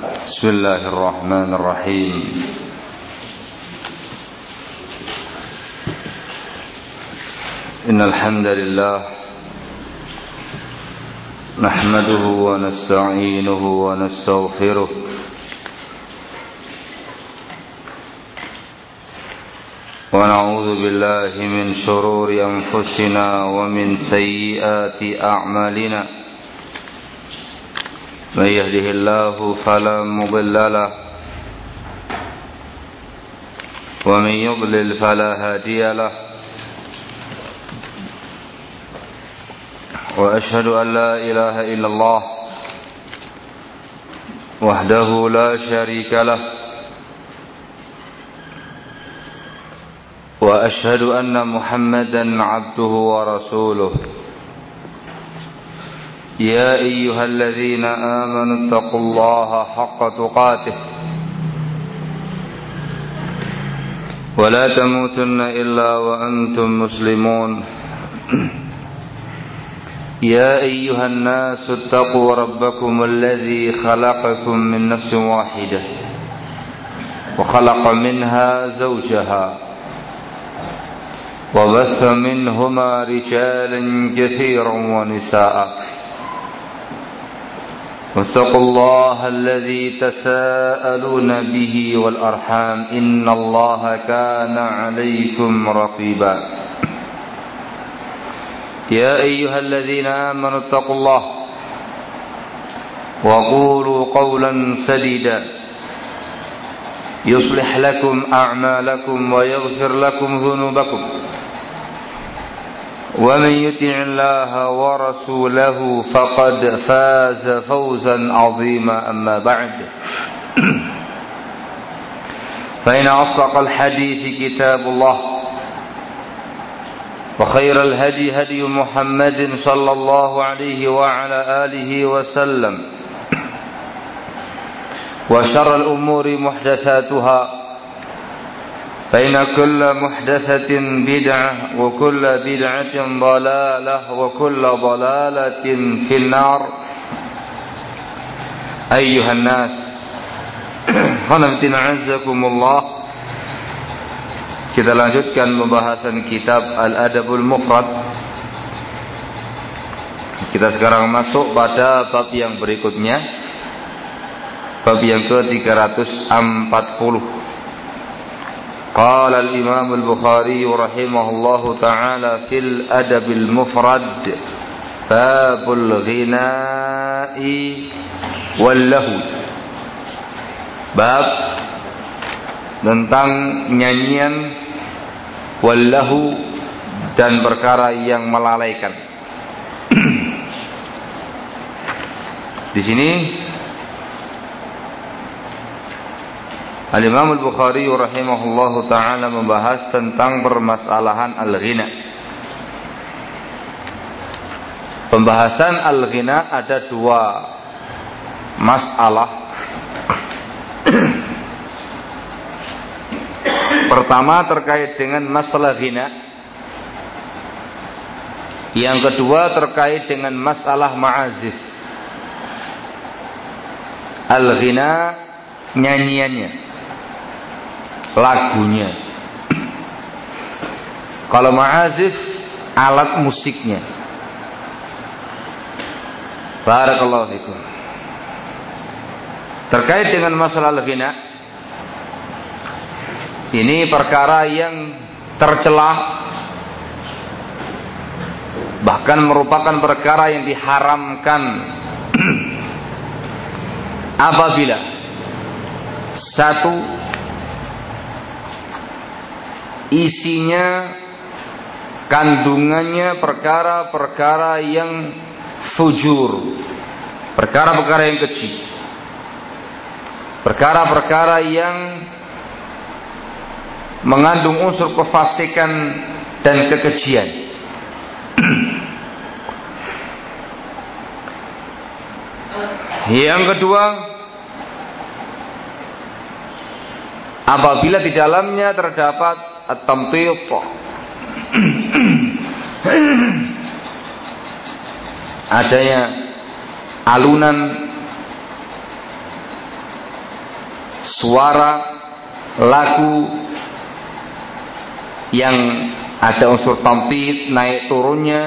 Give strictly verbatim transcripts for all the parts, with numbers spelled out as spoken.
بسم الله الرحمن الرحيم إن الحمد لله نحمده ونستعينه ونستغفره ونعوذ بالله من شرور أنفسنا ومن سيئات أعمالنا من يهده الله فلا مضل له ومن يضلل فلا هادي له وأشهد أن لا إله إلا الله وحده لا شريك له وأشهد أن محمدا عبده ورسوله يا أيها الذين آمنوا اتقوا الله حق تقاته ولا تموتن إلا وأنتم مسلمون يا أيها الناس اتقوا ربكم الذي خلقكم من نفس واحدة وخلق منها زوجها وبث منهما رجالا كثيرا ونساء واتقوا الله الذي تساءلون به والأرحام إن الله كان عليكم رقيبا يا أيها الذين آمنوا اتقوا الله وقولوا قولا سديدا يصلح لكم أعمالكم ويغفر لكم ذنوبكم ومن يطع الله ورسوله فقد فاز فوزا عظيما أما بعد فإن أصدق الحديث كتاب الله وخير الهدي هدي محمد صلى الله عليه وعلى آله وسلم وشر الأمور محدثاتها فإن كل محدثة بدعة وكل بدعة ضلالة وكل ضلالة في النار أيها الناس عزكم الله. Kita lanjutkan pembahasan kitab Al-Adabul Mufrad. Kita sekarang masuk pada bab yang berikutnya, bab yang ke tiga ratus empat puluh. Qala al-Imam al-Bukhari rahimahullahu ta'ala fil Adabil Mufrad babul ghina'i wal lahu. Bab tentang nyanyian wallahu dan perkara yang melalaikan. Di sini Al-Imam Al-Bukhari rahimahullahu taala membahas tentang permasalahan al-ghina. Pembahasan al-ghina ada dua masalah. Pertama terkait dengan masalah ghina. Yang kedua terkait dengan masalah ma'azif. Al-ghina nyanyiannya, lagunya. Kalau ma'azif alat musiknya. Barakallahu fikum. Terkait dengan masalah al-ghina, ini perkara yang tercela, bahkan merupakan perkara yang diharamkan apabila satu, isinya, kandungannya perkara-perkara yang fujur, perkara-perkara yang keji, perkara-perkara yang mengandung unsur kefasikan dan kekejian. Yang kedua, apabila di dalamnya terdapat at-tamtiq, adanya alunan suara, lagu yang ada unsur tamtid, naik turunnya,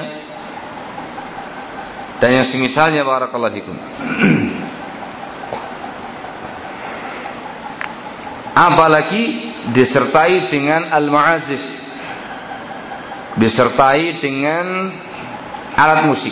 dan yang semisalnya. Barakallahu fikum. Apalagi disertai dengan al-ma'azif, disertai dengan alat musik.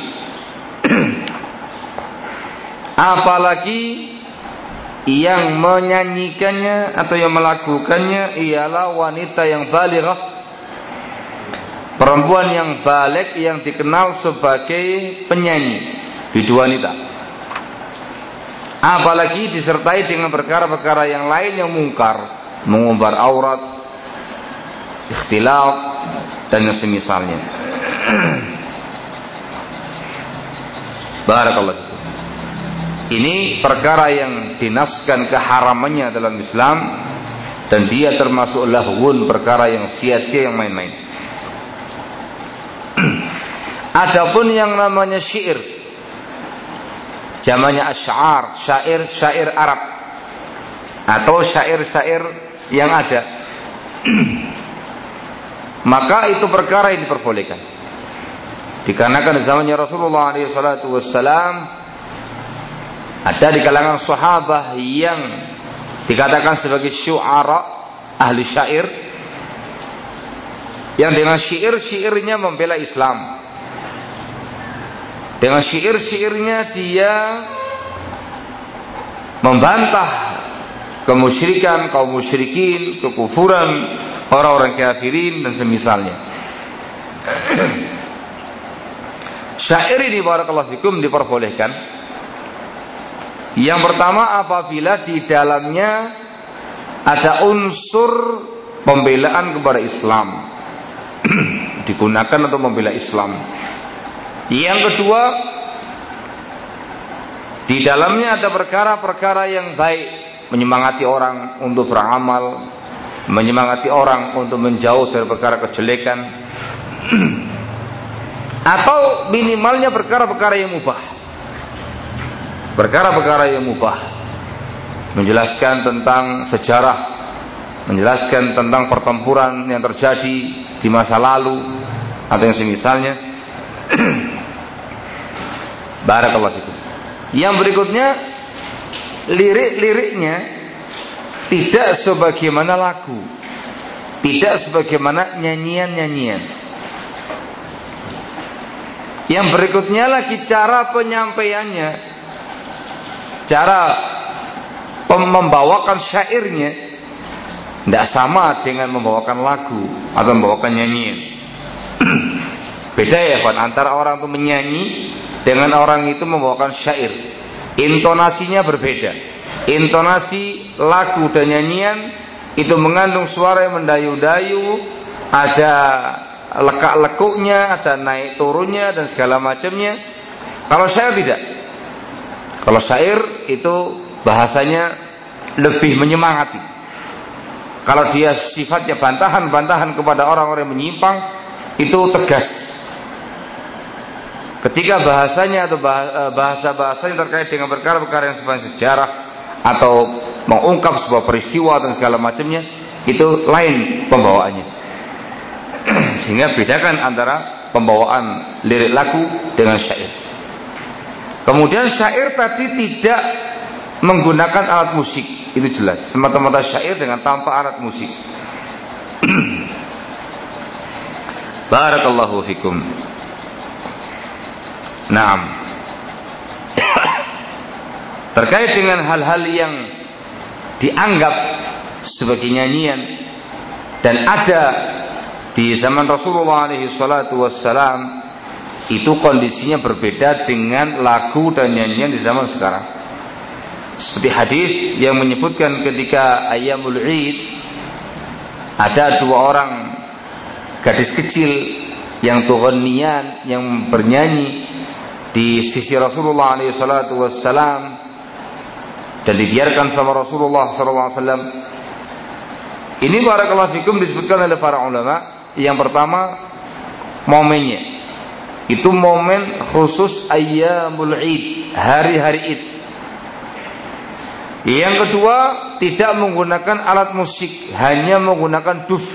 Apalagi yang menyanyikannya atau yang melakukannya ialah wanita yang balighah, perempuan yang baligh yang dikenal sebagai penyanyi, bidu wanita. Apalagi disertai dengan perkara-perkara yang lain yang mungkar, mengumbar aurat, ikhtilat, dan yang semisalnya. Barakallahu fikum. Ini perkara yang dinaskan keharamannya dalam Islam, dan dia termasuk lahwun, perkara yang sia-sia, yang main-main. Adapun yang namanya syair, jamannya asy'ar, syair-syair Arab atau syair-syair yang ada, maka itu perkara yang diperbolehkan. Dikarenakan zamannya Rasulullah alaihi salatu wassalam ada di kalangan sahabat yang dikatakan sebagai syu'ara, ahli syair, yang dengan syair-syairnya membela Islam. Dengan syair-syairnya dia membantah kemusyrikan, kaum musyrikin, kekufuran, orang-orang kafirin, dan semisalnya. Syair ini barakallahu fikum diperbolehkan. Yang pertama, apabila di dalamnya ada unsur pembelaan kepada Islam, digunakan untuk membela Islam. Yang kedua, di dalamnya ada perkara-perkara yang baik, menyemangati orang untuk beramal, menyemangati orang untuk menjauh dari perkara kejelekan, atau minimalnya perkara-perkara yang mubah. Perkara-perkara yang mubah, menjelaskan tentang sejarah, menjelaskan tentang pertempuran yang terjadi di masa lalu atau yang semisalnya. Barakallahu fikum. Yang berikutnya, lirik-liriknya tidak sebagaimana lagu, tidak sebagaimana nyanyian-nyanyian. Yang berikutnya lagi cara penyampaiannya, cara membawakan syairnya tidak sama dengan membawakan lagu atau membawakan nyanyian. Beda ya Pak, antara orang itu menyanyi dengan orang itu membawakan syair. Intonasinya berbeda. Intonasi lagu dan nyanyian itu mengandung suara yang mendayu-dayu, ada lekak-lekuknya, ada naik turunnya dan segala macamnya. Kalau syair tidak. Kalau syair itu bahasanya lebih menyemangati. Kalau dia sifatnya bantahan-bantahan kepada orang-orang yang menyimpang, itu tegas. Ketika bahasanya atau bahasa-bahasanya terkait dengan perkara-perkara yang sepanjang sejarah atau mengungkap sebuah peristiwa dan segala macamnya, itu lain pembawaannya. Sehingga bedakan antara pembawaan lirik lagu dengan syair. Kemudian syair tadi tidak menggunakan alat musik, itu jelas. Semata-mata syair dengan tanpa alat musik. Barakallahu fikum. Naam. Terkait dengan hal-hal yang dianggap sebagai nyanyian dan ada di zaman Rasulullah alaihi salatu wassalam, itu kondisinya berbeda dengan lagu dan nyanyian di zaman sekarang. Seperti hadis yang menyebutkan ketika Ayyamul Id, ada dua orang gadis kecil yang tughniyan, yang bernyanyi di sisi Rasulullah alaihi salatu wassalam dan dibiarkan sama Rasulullah sallallahu alaihi wasallam. Ini barakallahu fikum disebutkan oleh para ulama. Yang pertama, momennya itu momen khusus Ayyamul Id, hari-hari Id. Yang kedua, tidak menggunakan alat musik, hanya menggunakan duf.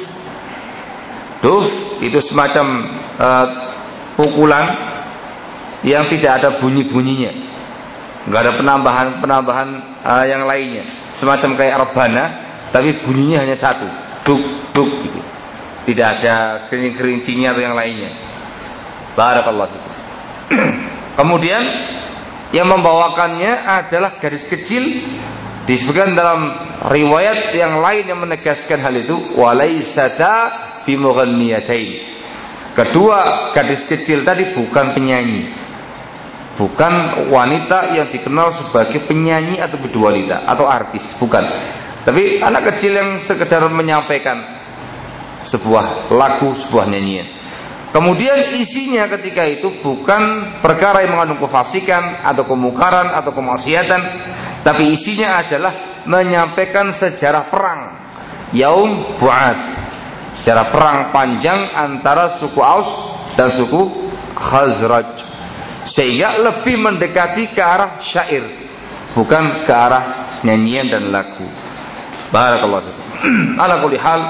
Duf itu semacam uh, pukulan yang tidak ada bunyi-bunyinya, nggak ada penambahan-penambahan uh, yang lainnya, semacam kayak rebana, tapi bunyinya hanya satu, duk duk gitu. Tidak ada kerincing-kerincingnya atau yang lainnya. Barakallahu fikum. Kemudian yang membawakannya adalah gadis kecil. Disebutkan dalam riwayat yang lain yang menegaskan hal itu, walaisata bimughanniyatain. Kedua gadis kecil tadi bukan penyanyi, bukan wanita yang dikenal sebagai penyanyi atau bidualita atau artis, bukan. Tapi anak kecil yang sekedar menyampaikan sebuah lagu, sebuah nyanyian. Kemudian isinya ketika itu bukan perkara yang mengandung kefasikan atau kemungkaran atau kemaksiatan, tapi isinya adalah menyampaikan sejarah perang Yaum Bu'ad, sejarah perang panjang antara suku Aus dan suku Khazraj, sehingga lebih mendekati ke arah syair, bukan ke arah nyanyian dan lagu. Barakallahu fikum. Ala kulli hal,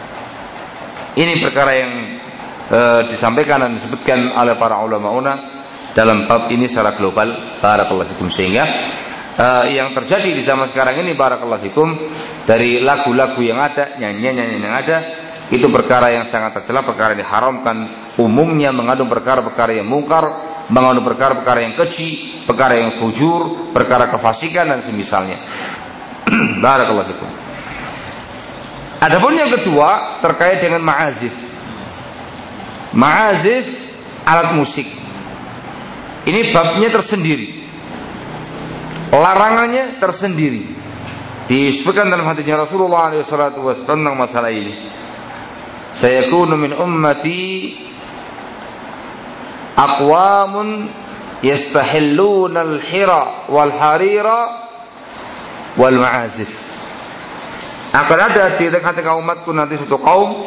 ini perkara yang e, disampaikan dan disebutkan oleh para ulama-una dalam bab ini secara global. Barakallahu fikum. Sehingga e, yang terjadi di zaman sekarang ini, barakallahu fikum, dari lagu-lagu yang ada, nyanyian-nyanyian yang ada, itu perkara yang sangat tercela, perkara yang diharamkan, umumnya mengandung perkara-perkara yang mungkar, mengandung perkara-perkara yang keji, perkara yang fujur, perkara kefasikan dan semisalnya. Barakallahu fikum. Adapun yang kedua terkait dengan ma'azif. Ma'azif, alat musik. Ini babnya tersendiri, larangannya tersendiri. Disebutkan dalam hadisnya Rasulullah shallallahu alaihi wasallam tentang masalah ini. Sayakunu min ummati aqwamun yastahilluna al-hira wal harira wal ma'azif. Akan ada di tengah-tengah umatku nanti suatu kaum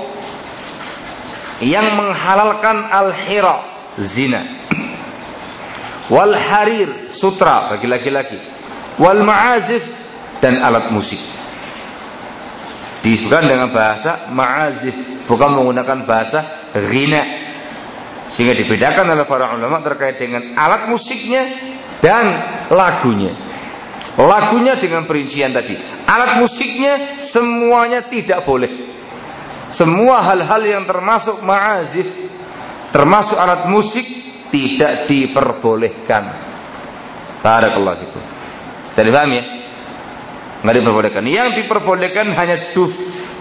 yang menghalalkan al-hira, zina, wal harir, sutra bagi laki-laki, wal ma'azif, dan alat musik. Disebutkan dengan bahasa ma'azif, bukan menggunakan bahasa ghina, sehingga dibedakan oleh para ulama terkait dengan alat musiknya dan lagunya. Lagunya dengan perincian tadi, alat musiknya semuanya tidak boleh. Semua hal-hal yang termasuk ma'azif, termasuk alat musik, tidak diperbolehkan. Barakallahu fikum. Jadi paham ya? Nggak diperbolehkan. Yang diperbolehkan hanya duf,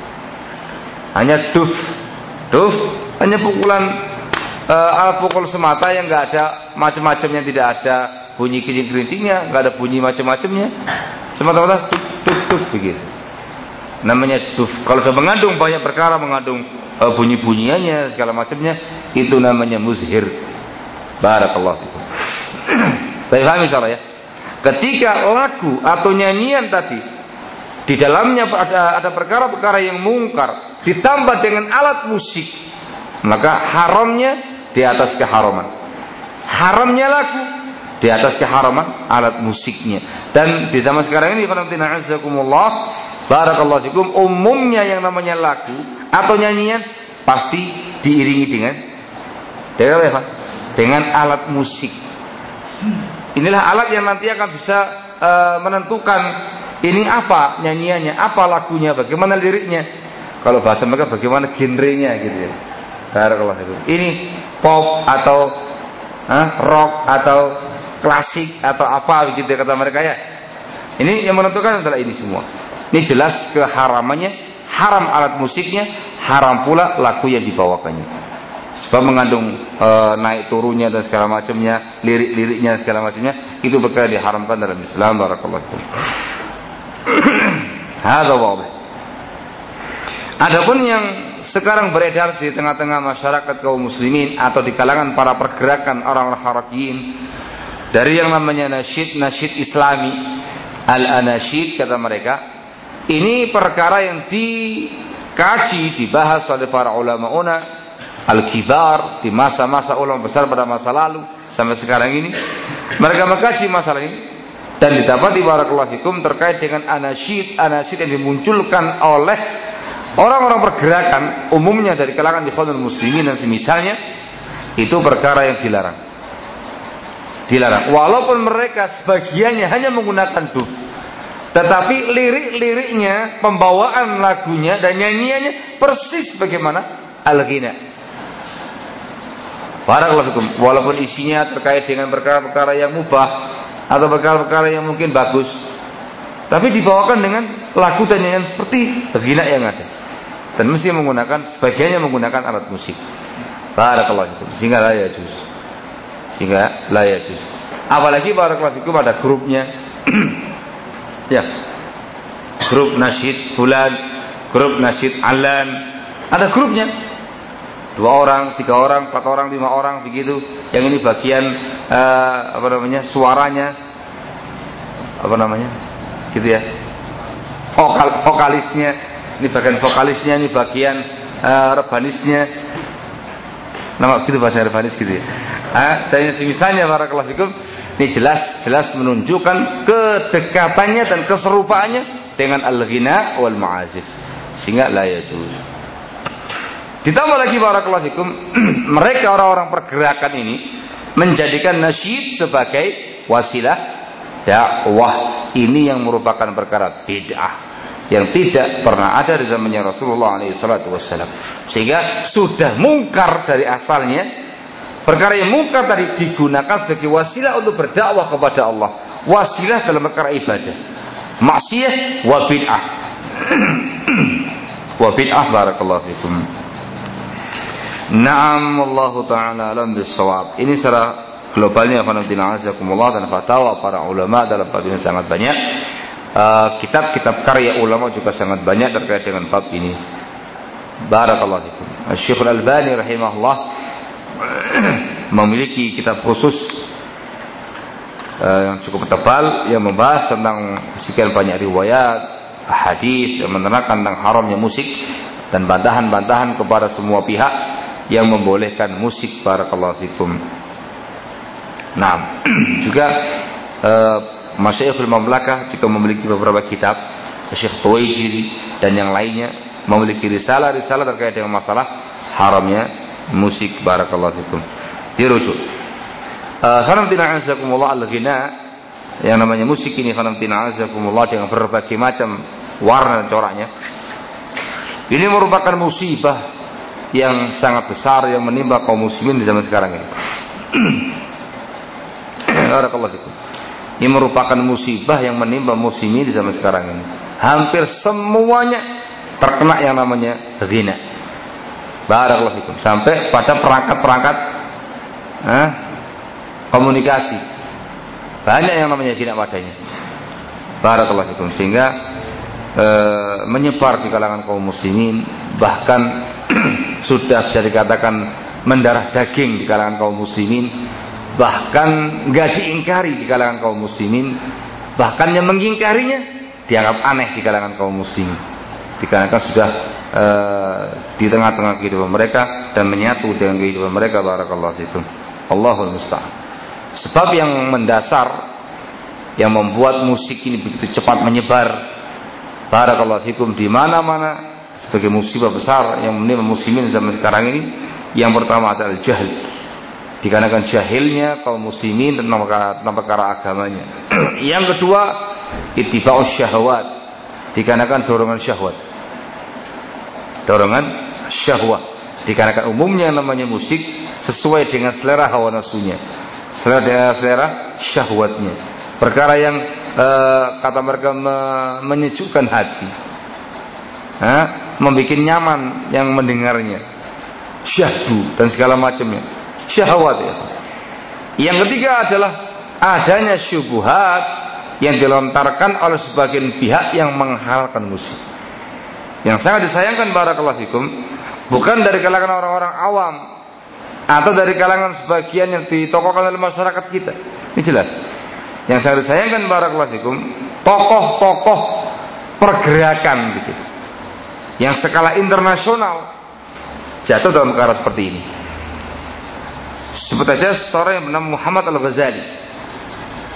hanya duf, duf hanya pukulan uh, alat pukul semata yang nggak ada macam-macamnya, tidak ada bunyi kerincing-kerincingnya, nggak ada bunyi macam-macamnya, semata-mata tuk tuk tuk begitu. Namanya duf. Kalau sudah mengandung banyak perkara, mengandung uh, bunyi-bunyiannya segala macamnya, itu namanya muzhir. Barakallahu fikum. Baik, paham insyaallah ya. Ketika lagu atau nyanyian tadi di dalamnya ada ada perkara-perkara yang mungkar ditambah dengan alat musik, maka haramnya di atas keharaman. Haramnya lagu di atas keharaman alat musiknya. Dan di zaman sekarang ini, qanaatina azakumullah, barakallahu fikum, umumnya yang namanya lagu atau nyanyian pasti diiringi dengan dengan apa? Dengan alat musik. Inilah alat yang nanti akan bisa uh, menentukan ini apa nyanyiannya, apa lagunya, bagaimana liriknya. Kalau bahasa mereka bagaimana genrenya gitu ya. Barakallahu fikum. Ini pop atau uh, rock atau klasik atau apa begitu ya kata mereka ya. Ini yang menentukan adalah ini semua. Ini jelas keharamannya, haram alat musiknya, haram pula lagu yang dibawakannya. Sebab mengandung e, naik turunnya dan segala macamnya, lirik-liriknya segala macamnya, itu perkara diharamkan dalam Islam. Barakallahu fikum. Hadza wadih. Adapun yang sekarang beredar di tengah-tengah masyarakat kaum muslimin atau di kalangan para pergerakan orang-orang harakiyin, dari yang namanya nasyid-nasyid Islami, al-anasyid kata mereka, ini perkara yang dikaji, dibahas oleh para ulama-una al-kibar di masa-masa ulama besar pada masa lalu sampai sekarang ini. Mereka mengkaji masalah ini. Dan didapati barakallahu fikum terkait dengan anasyid, anasyid yang dimunculkan oleh orang-orang pergerakan umumnya dari kalangan ikhwanul muslimin dan semisalnya, itu perkara yang dilarang. Dilarang. Walaupun mereka sebagiannya hanya menggunakan duf, tetapi lirik-liriknya, pembawaan lagunya dan nyanyiannya persis bagaimana al-ghina. Barakallahu fikum. Walaupun isinya terkait dengan perkara-perkara yang mubah atau perkara-perkara yang mungkin bagus, tapi dibawakan dengan lagu dan nyanyian seperti ghina yang ada, dan mesti menggunakan, sebagiannya menggunakan alat musik. Barakallahu fikum. Sehingga la yajuz. Sehingga la yajuz. Apalagi barakallahu fikum ada grupnya. Ya. Grup nasyid fulan, grup nasyid alan. Ada grupnya. Dua orang, tiga orang, empat orang, lima orang begitu. Yang ini bagian uh, apa namanya? Suaranya. Apa namanya? Gitu ya. Vokal vokalisnya, ini bagian vokalisnya, ini bagian uh, rebanisnya. Nama gitu bahasa rebanis gitu ya. Ah, dan semisalnya barakallahu fikum, ini jelas jelas menunjukkan kedekatannya dan keserupaannya dengan al-ghina wal ma'azif. Sehingga la yajuz. Ditambah lagi barakallahu fikum, mereka orang-orang pergerakan ini menjadikan nasyid sebagai wasilah dakwah. Ini yang merupakan perkara bid'ah yang tidak pernah ada di zamannya Rasulullah alaihi salatu wassalam. Sehingga sudah mungkar dari asalnya. Perkara yang mungkar tadi digunakan sebagai wasilah untuk berdakwah kepada Allah, wasilah dalam perkara ibadah, maksiyah wa bid'ah. Wa bid'ah barakallahu fikum. Naam, wallahu ta'ala alam bissawab. Ini secara globalnya fanatina azakumullah, dan fatwa para ulama dalam bab ini sangat banyak. Uh, kitab-kitab karya ulama juga sangat banyak terkait dengan bab ini. Barakallahu fikum. Syekh Al-Albani rahimahullah memiliki kitab khusus uh, yang cukup tebal yang membahas tentang sekian banyak riwayat, hadis yang menerangkan tentang haramnya musik dan bantahan-bantahan kepada semua pihak yang membolehkan musik. Barakallahu fikum. Nah, juga uh, Masyayikhul Mamlakah juga memiliki beberapa kitab, Syekh Tuwaijiri dan yang lainnya memiliki risalah-risalah terkait dengan masalah haramnya musik. Barakallahu fikum. Dirujuk. Khanamtina azakumullah al-ghina, yang namanya musik ini khanamtina azakumullah dengan berbagai macam warna dan coraknya. Ini merupakan musibah yang sangat besar yang menimpa kaum muslimin di zaman sekarang ini. Barakallahu fikum. Ini merupakan musibah yang menimpa muslimin di zaman sekarang ini. Hampir semuanya terkena yang namanya ghina. Barakallahu fikum. Sampai pada perangkat-perangkat eh, komunikasi banyak yang namanya ghina padanya. Barakallahu fikum. Sehingga eh, menyebar di kalangan kaum muslimin, bahkan sudah bisa dikatakan mendarah daging di kalangan kaum muslimin, bahkan nggak diingkari di kalangan kaum muslimin, bahkan yang mengingkarinya dianggap aneh di kalangan kaum muslimin, dikarenakan sudah e, di tengah-tengah kehidupan mereka dan menyatu dengan kehidupan mereka. Barakallahu fikum. Allahul musta'an. Sebab yang mendasar yang membuat musik ini begitu cepat menyebar, barakallahu fikum, di mana-mana sebagai musibah besar yang menimpa muslimin zaman sekarang ini, yang pertama adalah jahil. Dikarenakan jahilnya kaum muslimin tentang perkara, tentang perkara agamanya. Yang kedua, ittiba'us syahwat. Dikarenakan dorongan syahwat. Dorongan syahwat. Dikarenakan umumnya namanya musik sesuai dengan selera hawa nafsunya, selera selera syahwatnya. Perkara yang eh, kata mereka me, menyejukkan hati, eh, membuat nyaman yang mendengarnya, syahdu dan segala macamnya, syahwat ya. Yang ketiga adalah adanya syubhat yang dilontarkan oleh sebagian pihak yang menghalalkan musik. Yang sangat disayangkan barakallahu fikum, bukan dari kalangan orang-orang awam atau dari kalangan sebagian yang ditokohkan oleh masyarakat kita. Ini jelas. Yang sangat disayangkan barakallahu fikum, tokoh-tokoh pergerakan gitu, yang skala internasional jatuh dalam perkara seperti ini. Sebut saja seorang yang bernama Muhammad Al-Ghazali.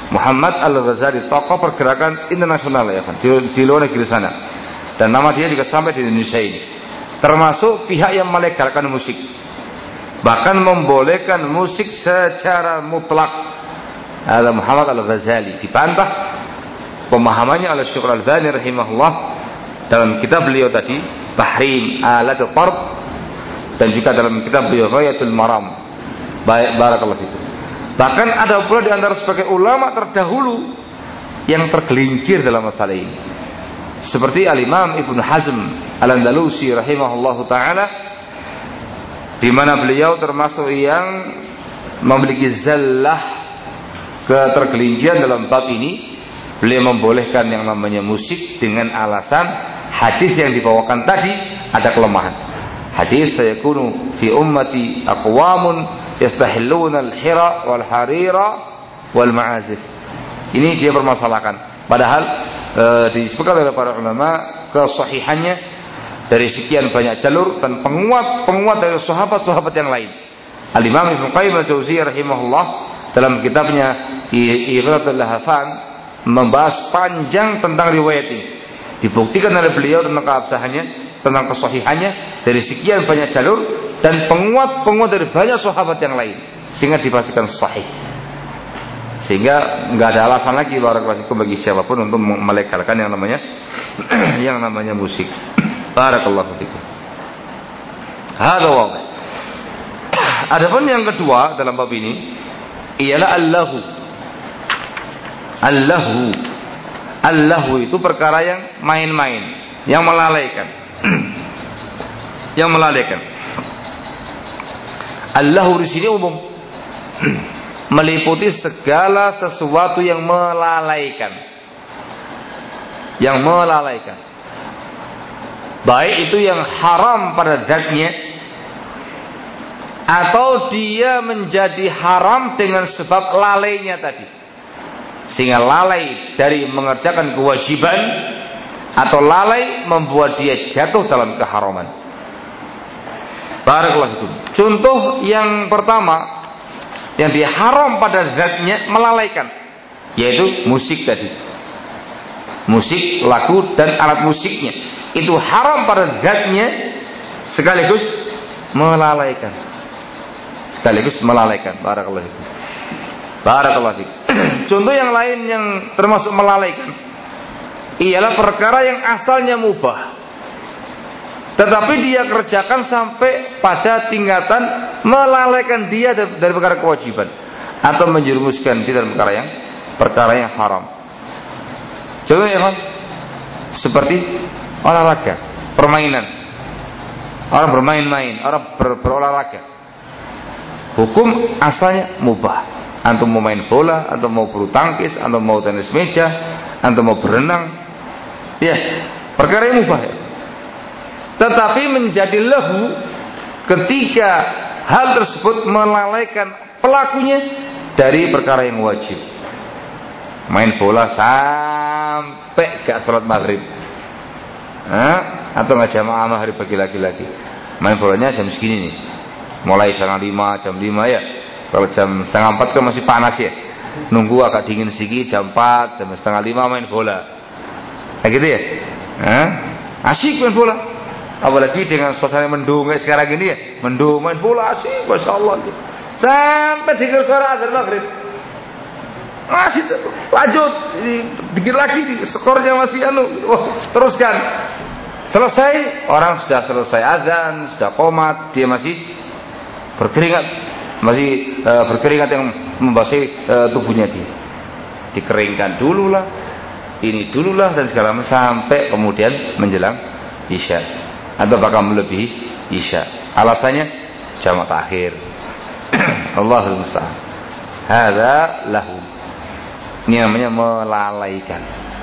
Muhammad Al-Ghazali, tokoh pergerakan internasional ya kan, di, di luar negeri sana. Dan nama dia juga sampai di Indonesia ini. Termasuk pihak yang melegalkan musik, bahkan membolehkan musik secara mutlak. Al Muhammad Al-Ghazali dibantah pemahamannya oleh Syekh Al-Albani rahimahullah dalam kitab beliau tadi Tahrim Alat Al-Tarb, dan juga dalam kitab beliau Ghayatul Maram. Baik, barakallahu fikum. Bahkan ada pula di antara sebagai ulama terdahulu yang tergelincir dalam masalah ini, seperti Al-Imam Ibnu Hazm Al-Andalusi rahimahullahu taala, di mana beliau termasuk yang memiliki zallah, ketergelinciran dalam bab ini. Beliau membolehkan yang namanya musik dengan alasan hadis yang dibawakan tadi ada kelemahan. Hadis sayakunu fi ummati aqwamun yastahilluna al-hira wal harira wal ma'azif. Ini dia permasalahkan. Padahal e, disebutkan oleh para ulama kesahihannya dari sekian banyak jalur dan penguat-penguat dari sahabat-sahabat yang lain. Al-Imam Ibnu Qayyim Al-Jauziyah rahimahullah dalam kitabnya Ighlatul Lahafan membahas panjang tentang riwayat ini. Dibuktikan oleh beliau tentang keabsahannya, tentang kesahihannya dari sekian banyak jalur dan penguat-penguat dari banyak sahabat yang lain, sehingga dipastikan sahih. Sehingga nggak ada alasan lagi barakallahu bagi siapapun untuk melegalkan yang namanya yang namanya musik. Barakallahu fikum. Hada wadih. Adapun yang kedua dalam bab ini ialah allahu. Allahu. Allahu itu perkara yang main-main, yang melalaikan. Yang melalaikan. Allahu di sini umum. Meliputi segala sesuatu yang melalaikan. Yang melalaikan. Baik itu yang haram pada zatnya, atau dia menjadi haram dengan sebab lalainya tadi, sehingga lalai dari mengerjakan kewajiban, atau lalai membuat dia jatuh dalam keharaman. Barakallahu fikum. Contoh yang pertama yang dia haram pada zatnya, melalaikan, yaitu musik tadi. Musik, lagu dan alat musiknya itu haram pada zatnya, sekaligus melalaikan. Sekaligus melalaikan. Barakallahu fikum. Barakallahu fikum. Contoh yang lain yang termasuk melalaikan ialah perkara yang asalnya mubah, tetapi dia kerjakan sampai pada tingkatan melalaikan dia dari perkara kewajiban, atau menjerumuskan dia dalam perkara yang perkara yang haram. Contohnya apa? Seperti olahraga, permainan. Orang bermain-main, orang ber, berolahraga. Hukum asalnya mubah. Antum mau main bola, antum mau bulu tangkis, antum mau tenis meja, antum mau berenang, ya, perkara yang mubah ya. Tetapi menjadi lahu ketika hal tersebut melalaikan pelakunya dari perkara yang wajib. Main bola sampai gak sholat maghrib, nah, atau nggak jamaah maghrib bagi laki-laki. Main bolanya jam segini nih, mulai setengah lima, jam lima ya. Kalau jam setengah empat kan masih panas ya, nunggu agak dingin sedikit, jam empat, jam setengah lima main bola, kayak gitu ya. Nah, asyik main bola, apalagi dengan suasana mendung kayak sekarang gini ya, mendung main bola asyik, masya Allah. Sampai dengar suara azan maghrib, masih lanjut, dikit lagi, skornya masih anu, oh, teruskan. Selesai, orang sudah selesai azan, sudah qomat, dia masih berkeringat, masih e, berkeringat yang membasahi e, tubuhnya dia. Dikeringkan dululah, ini dululah dan segala macam, sampai kemudian menjelang isya atau bahkan melebihi isya. Alasannya jamak takhir. Allahul musta'an. Hadza lahu. Ini namanya melalaikan.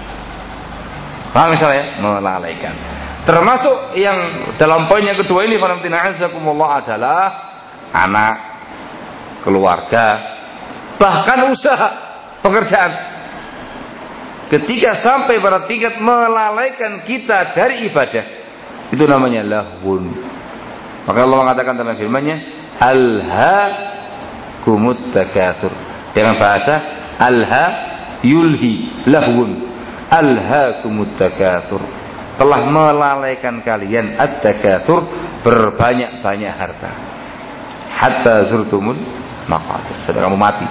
Paham misalnya? Melalaikan. Termasuk yang dalam poin yang kedua ini, fanatina azakumullah, adalah anak, keluarga, bahkan usaha, pekerjaan. Ketika sampai pada tingkat melalaikan kita dari ibadah, itu namanya lahun. Maka Allah mengatakan dalam firman-Nya, alhaakumut takatsur. Dengan bahasa alha yulhi lahwun alhaakumut takatsur, telah melalaikan kalian at-takatsur, berbanyak-banyak harta, hatta zurtumul maqabir, sampai kamu mati.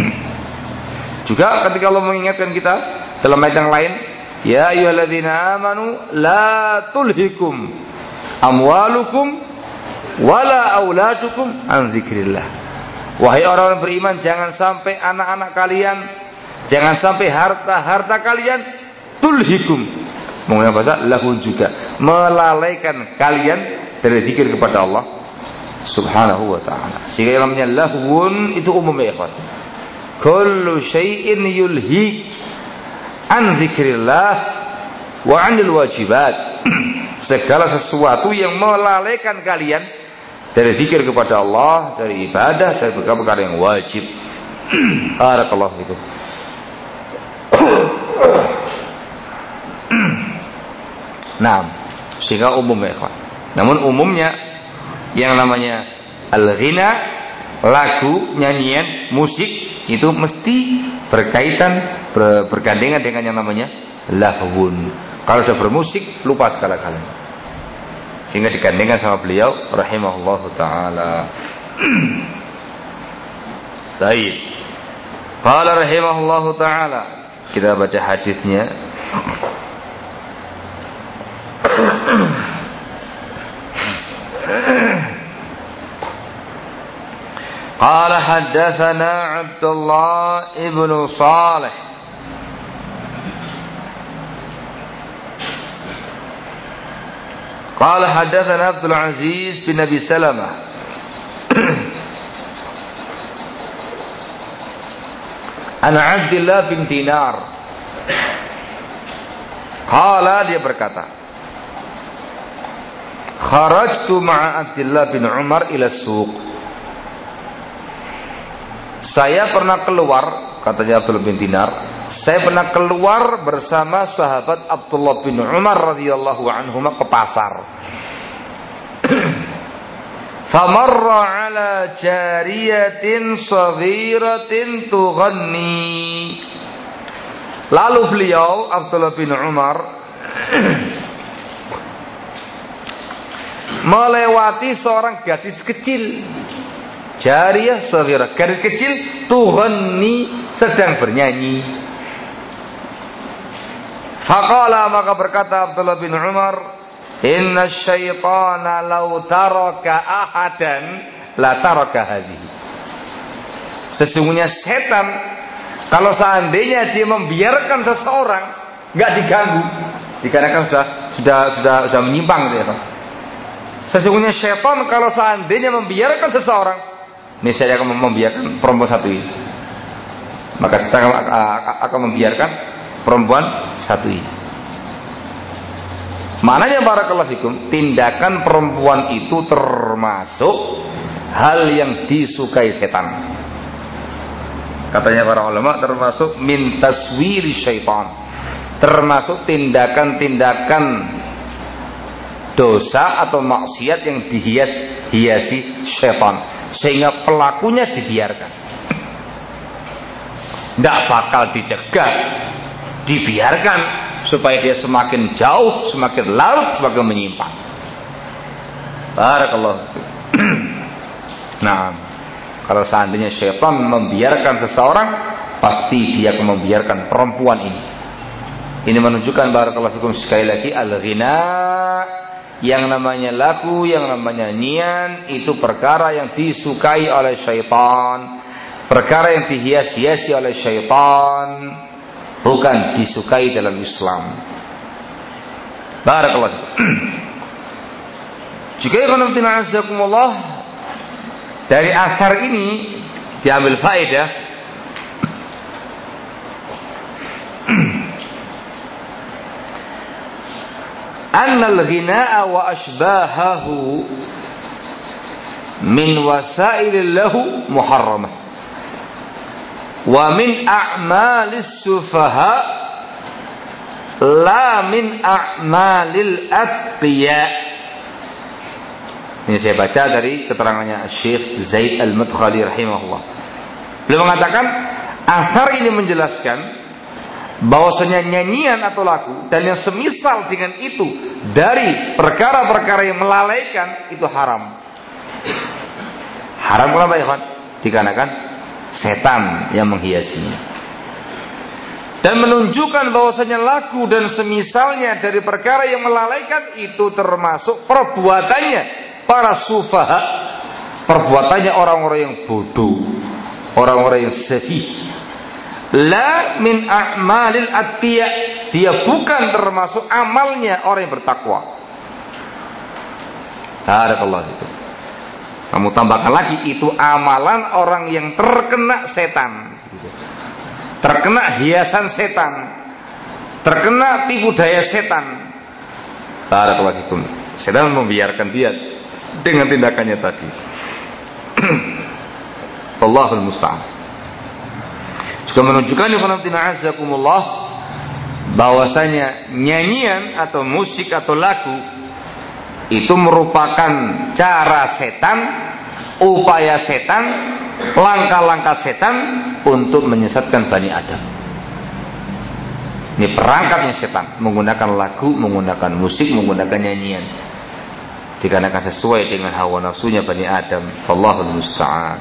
Juga ketika Allah mengingatkan kita dalam ayat yang lain, ya ayyuhalladzina amanu la tulhikum amwalukum wala auladukum an dzikrillah. Wahai orang-orang beriman, jangan sampai anak-anak kalian, jangan sampai harta-harta kalian tulhikum, menggunakan bahasa lahun juga, melalaikan kalian dari zikir kepada Allah Subhanahu wa ta'ala. Sehingga yang namanya lahun itu umum ya ikhwan. Kullu syai'in yulhi an zikrillah wa anil wajibat. Segala sesuatu yang melalaikan kalian dari zikir kepada Allah, dari ibadah, dari perkara-perkara yang wajib. Barakallahu fikum. Nah, sehingga umum ya ikhwan. Namun umumnya yang namanya al-ghina, lagu, nyanyian, musik, itu mesti berkaitan, ber, bergandengan dengan yang namanya lahwun. Kalau sudah bermusik, lupa segala-galanya. Sehingga digandengkan sama beliau rahimahullahu ta'ala. Baik. Qala rahimahullahu ta'ala. Kita baca hadisnya. قال حدثنا عبد الله ابن صالح قال حدثنا عبد العزيز بن أبي سلمة عن عبد الله بن دينار قال, dia berkata, kharajtu ma'a Abdullah bin Umar ila suq. Saya pernah keluar, katanya Abdullah bin Dinar, saya pernah keluar bersama sahabat Abdullah bin Umar radhiyallahu anhuma ke pasar. Famarra ala jariyatin saghiratin tughanni. Lalu beliau Abdullah bin Umar melewati seorang gadis kecil, jariyah saghirah, gadis kecil, tughanni, sedang bernyanyi. Faqala, maka berkata Abdullah bin Umar, inna syaitana law taraka ahadan la taraka hadhihi. Sesungguhnya setan, kalau seandainya dia membiarkan seseorang, enggak diganggu, dikarenakan sudah sudah sudah sudah menyimpang gitu ya. Sesungguhnya syaitan kalau seandainya membiarkan seseorang, ini saya akan membiarkan perempuan satu ini, maka saya akan membiarkan perempuan satu ini. Maknanya barakallahu fikum, tindakan perempuan itu termasuk hal yang disukai setan. Katanya para ulama, termasuk min taswiri syaitan, termasuk tindakan-tindakan dosa atau maksiat yang dihias-hiasi syaitan, sehingga pelakunya dibiarkan, tidak bakal dicegah, dibiarkan supaya dia semakin jauh, semakin larut, semakin menyimpang. Barakallahu. Nah, kalau seandainya syaitan membiarkan seseorang, pasti dia akan membiarkan perempuan ini. Ini menunjukkan barakallahu fikum sekali lagi, al-ghina, yang namanya lagu, yang namanya nyanyian, itu perkara yang disukai oleh syaitan, perkara yang dihias-hiasi oleh syaitan, bukan disukai dalam Islam. Barakallahu. Jika ikhwan fillah, dari asar ini diambil faedah annal ghina'a wa ashbahahu min wasailil lahu muharramah wa min a'malis sufaha la min a'malil atqiya. Ini saya baca dari keterangannya Syekh Zaid Al-Madkhali rahimahullah. Beliau mengatakan asar ini menjelaskan bahwasanya nyanyian atau lagu dan yang semisal dengan itu dari perkara-perkara yang melalaikan itu haram. Haram kenapa ya Pak? Dikarenakan setan yang menghiasinya. Dan menunjukkan bahwasanya lagu dan semisalnya dari perkara yang melalaikan itu termasuk perbuatannya para sufaha, perbuatannya orang-orang yang bodoh, orang-orang yang sefih. La min a'malil atqiya, dia bukan termasuk amalnya orang yang bertakwa. Barakallahu fikum. Kamu tambahkan lagi, itu amalan orang yang terkena setan, terkena hiasan setan, terkena tipu daya setan. Barakallahu fikum. Setan membiarkan dia dengan tindakannya tadi. Allahul musta'an. Juga menunjukkan azakumullah bahwasanya nyanyian atau musik atau lagu itu merupakan cara setan, upaya setan, langkah-langkah setan untuk menyesatkan Bani Adam. Ini perangkapnya setan, menggunakan lagu, menggunakan musik, menggunakan nyanyian, dikarenakan sesuai dengan hawa nafsunya Bani Adam. Wallahul musta'an.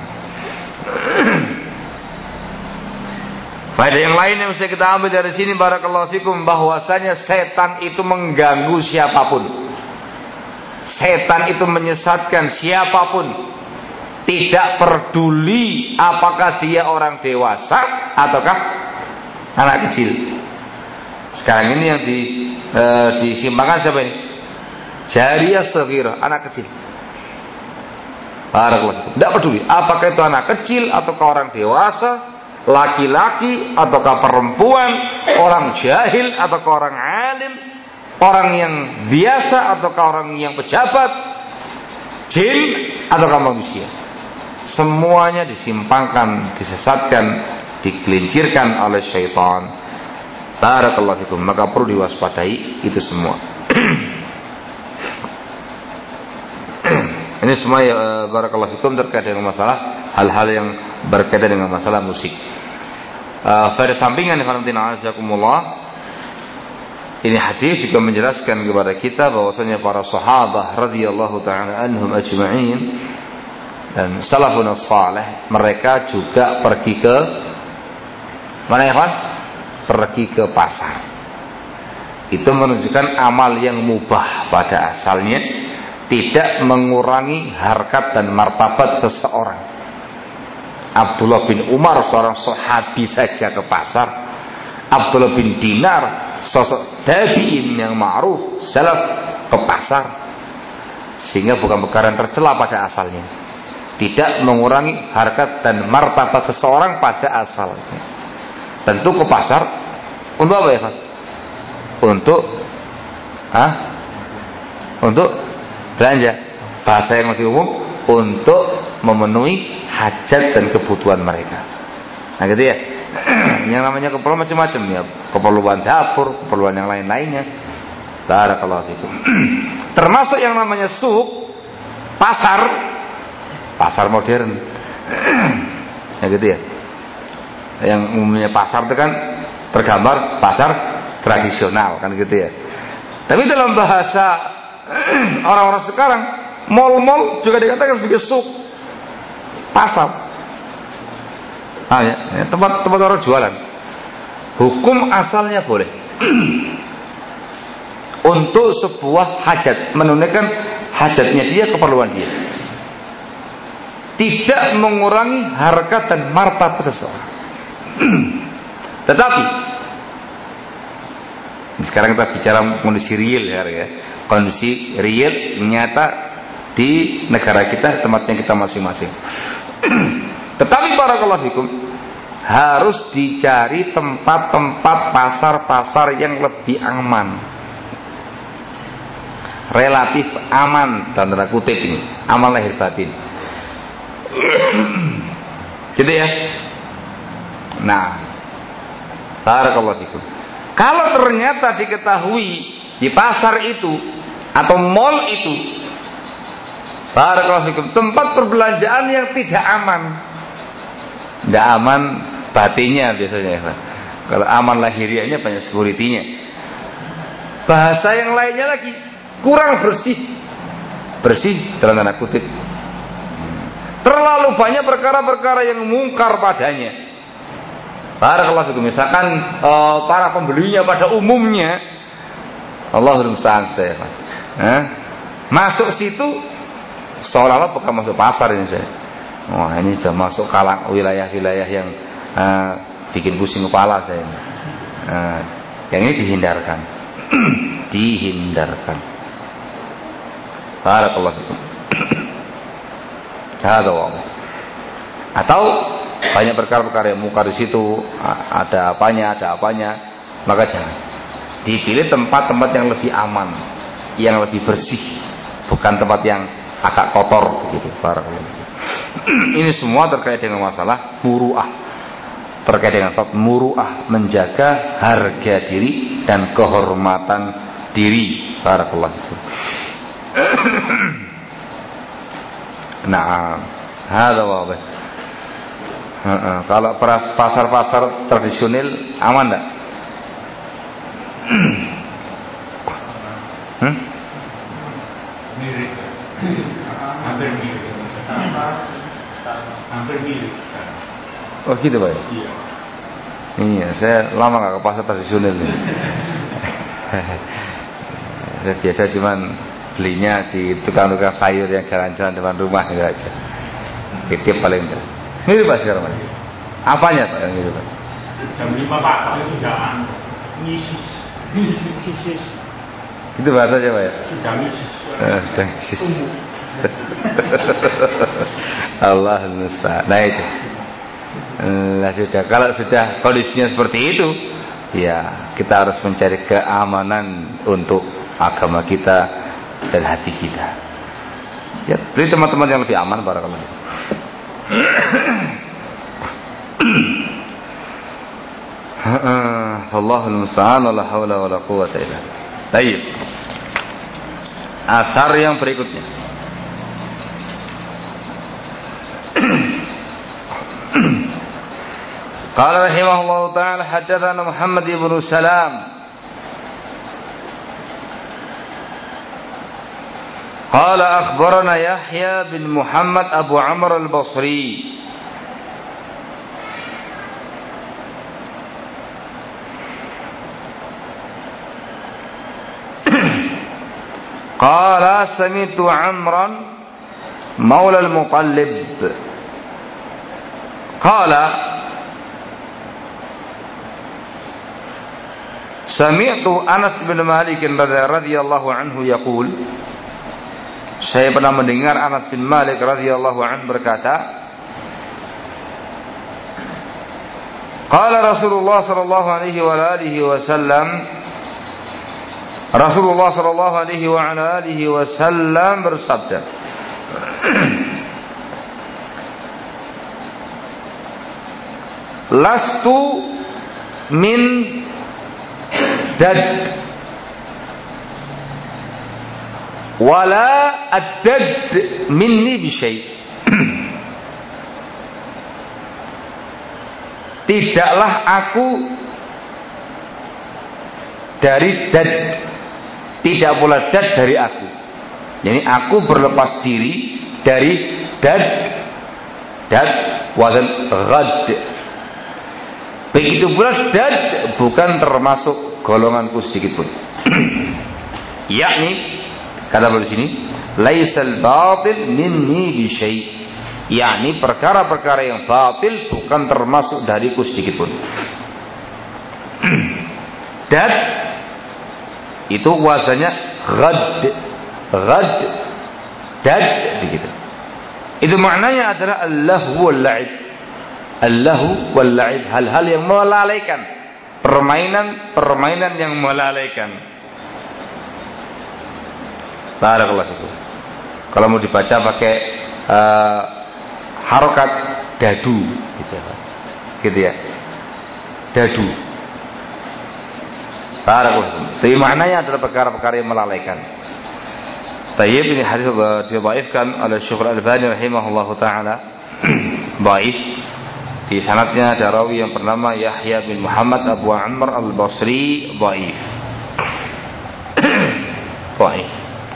Faedah yang lain yang bisa kita ambil dari sini barakallahu fikum, bahwasanya setan itu mengganggu siapapun. Setan itu menyesatkan siapapun, tidak peduli apakah dia orang dewasa ataukah anak kecil. Sekarang ini yang di, e, disimpangkan siapa ini? Jariyah saghirah, anak kecil. Barakallahu, tidak peduli apakah itu anak kecil ataukah orang dewasa, laki-laki ataukah perempuan, orang jahil ataukah orang alim, orang yang biasa ataukah orang yang pejabat, jin ataukah manusia. Semuanya disimpangkan, disesatkan, digelincirkan oleh syaitan. Barakallahu fikum. Maka perlu diwaspadai itu semua. Ini semua ya, barakallahu fikum, terkait dengan masalah hal-hal yang berkaitan dengan masalah musik. Uh, pada sampingan azakumullah, ini hadis juga menjelaskan kepada kita bahwasanya para sahabat radhiyallahu taala anhum ajma'in dan salafun salih, mereka juga pergi ke mana ya kan? Pergi ke pasar. Itu menunjukkan amal yang mubah pada asalnya, tidak mengurangi harkat dan martabat seseorang. Abdullah bin Umar, seorang sahabi saja ke pasar. Abdullah bin Dinar, sosok tabi'in yang ma'ruf salaf, ke pasar. Sehingga bukan perkara yang tercela pada asalnya, tidak mengurangi harkat dan martabat seseorang pada asalnya. Tentu ke pasar untuk apa ya Pak? Untuk ah? Untuk belanja. Bahasa yang lebih umum, untuk memenuhi hajat dan kebutuhan mereka. Nah gitu ya. Yang namanya keperluan macam-macam ya, keperluan dapur, keperluan yang lain-lainnya. Barakallahu fikum. Termasuk yang namanya suq, pasar, pasar modern. Ya gitu ya. Yang umumnya pasar itu kan tergambar pasar tradisional kan gitu ya. Tapi dalam bahasa orang-orang sekarang, mal-mal juga dikatakan sebagai suq, pasar. Ah, ya, ya, tempat tempat orang jualan. Hukum asalnya boleh untuk sebuah hajat, menunaikan hajatnya dia, keperluan dia, tidak mengurangi harkat dan martabat seseorang. Tetapi sekarang kita bicara kondisi real ya, ya. Kondisi real nyata di negara kita, tempatnya kita masing-masing. Tetapi barakallahu fikum, harus dicari tempat-tempat pasar-pasar yang lebih aman, relatif aman dan tanda kutip ini, aman lahir batin. Gitu ya. Nah, barakallahu fikum. Kalau ternyata diketahui di pasar itu atau mall itu, barakallahu fikum, tempat perbelanjaan yang tidak aman, tidak aman batinnya biasanya, Kalau aman lahiriahnya banyak security-nya. Bahasa yang lainnya lagi kurang bersih. Bersih dalam tanda kutip. Terlalu banyak perkara-perkara yang mungkar padanya. Barakallahu fikum. Misalkan uh, para pembelinya pada umumnya, Allahul musta'an saya. Eh? Masuk situ seolah-olah bukan masuk pasar ini saya. Wah, ini sudah masuk kalang wilayah-wilayah yang uh, bikin pusing kepala saya. Uh, yang ini dihindarkan. Dihindarkan. Barakallahu fikum. Hada wa. Atau banyak perkara-perkara yang mungkar di situ, ada apanya, ada apanya, maka jangan. Dipilih tempat-tempat yang lebih aman, yang lebih bersih, bukan tempat yang agak kotor begitu. Barakallahu fikum. Ini semua terkait dengan masalah muru'ah, terkait dengan bab muru'ah, menjaga harga diri dan kehormatan diri. Barakallahu fikum. Nah, hada wadih. Kalau pasar-pasar tradisional aman enggak? Hmm? Mirip. Hampir mirip. Hampir mirip. Oh gitu Pak? Iya. Iya, saya lama nggak ke pasar tradisional nih. Saya biasa cuman belinya di tukang-tukang sayur yang jalan-jalan depan rumah gitu aja. Titip paling enggak. Mirip Pak sekarang Pak? Apanya Pak yang mirip Pak? Jam lima Pak, tapi sudah ngisis. Ngisis. Itu bahasanya Pak ya? Sudah ngisis. Eh, sudah ngisis. Allah musta'an. Nah itu. Nah, sudah. Kalau sudah kondisinya seperti itu, ya kita harus mencari keamanan untuk agama kita dan hati kita. Ya, beli teman-teman yang lebih aman barakallahu. Allahul musta'an wa la haula wa la quwwata illa billah. Baik. Asar yang berikutnya. Qala rahimahullahu ta'ala haddatsana Muhammad ibn Salam قال أخبرنا يحيى بن محمد أبو عمرو البصري قال سمعت عمرا مولى المطلب قال سمعت أنس بن مالك رضي الله عنه يقول, saya pernah mendengar Anas bin Malik radhiyallahu anhu berkata, qala Rasulullah sallallahu alaihi wa alihi wasallam, Rasulullah sallallahu alaihi wa alihi wasallam bersabda, lastu min dad wala ad-dad minni bisyai. Tidaklah aku dari dad, tidak pula dad dari aku. Jadi aku berlepas diri dari dad. Dad wazan ghad. Begitu pula dad bukan termasuk golonganku sedikit pun. Yakni kata beliau di sini, laisal batil minni bi syai'. Yakni perkara-perkara yang batil bukan termasuk dariku sedikit pun. Dan itu wazannya ghad. Ghad. Dad begitu. Itu maknanya adalah allahu wal la'ib. Allahu wal la'ib, hal-hal yang melalaikan, permainan-permainan yang melalaikan. Barakallahu fikum. Kalau mau dibaca pakai uh, harokat dadu gitu ya. Gitu ya. Dadu. Barakallahu fikum. Tapi maknanya adalah perkara-perkara yang melalaikan. Tayyib, ini hadis didhaifkan oleh Syekh Al-Albani rahimahullahu taala. Dhaif. Di sanadnya ada rawi yang bernama Yahya bin Muhammad Abu Amr al-Basri, dhaif. Dhaif.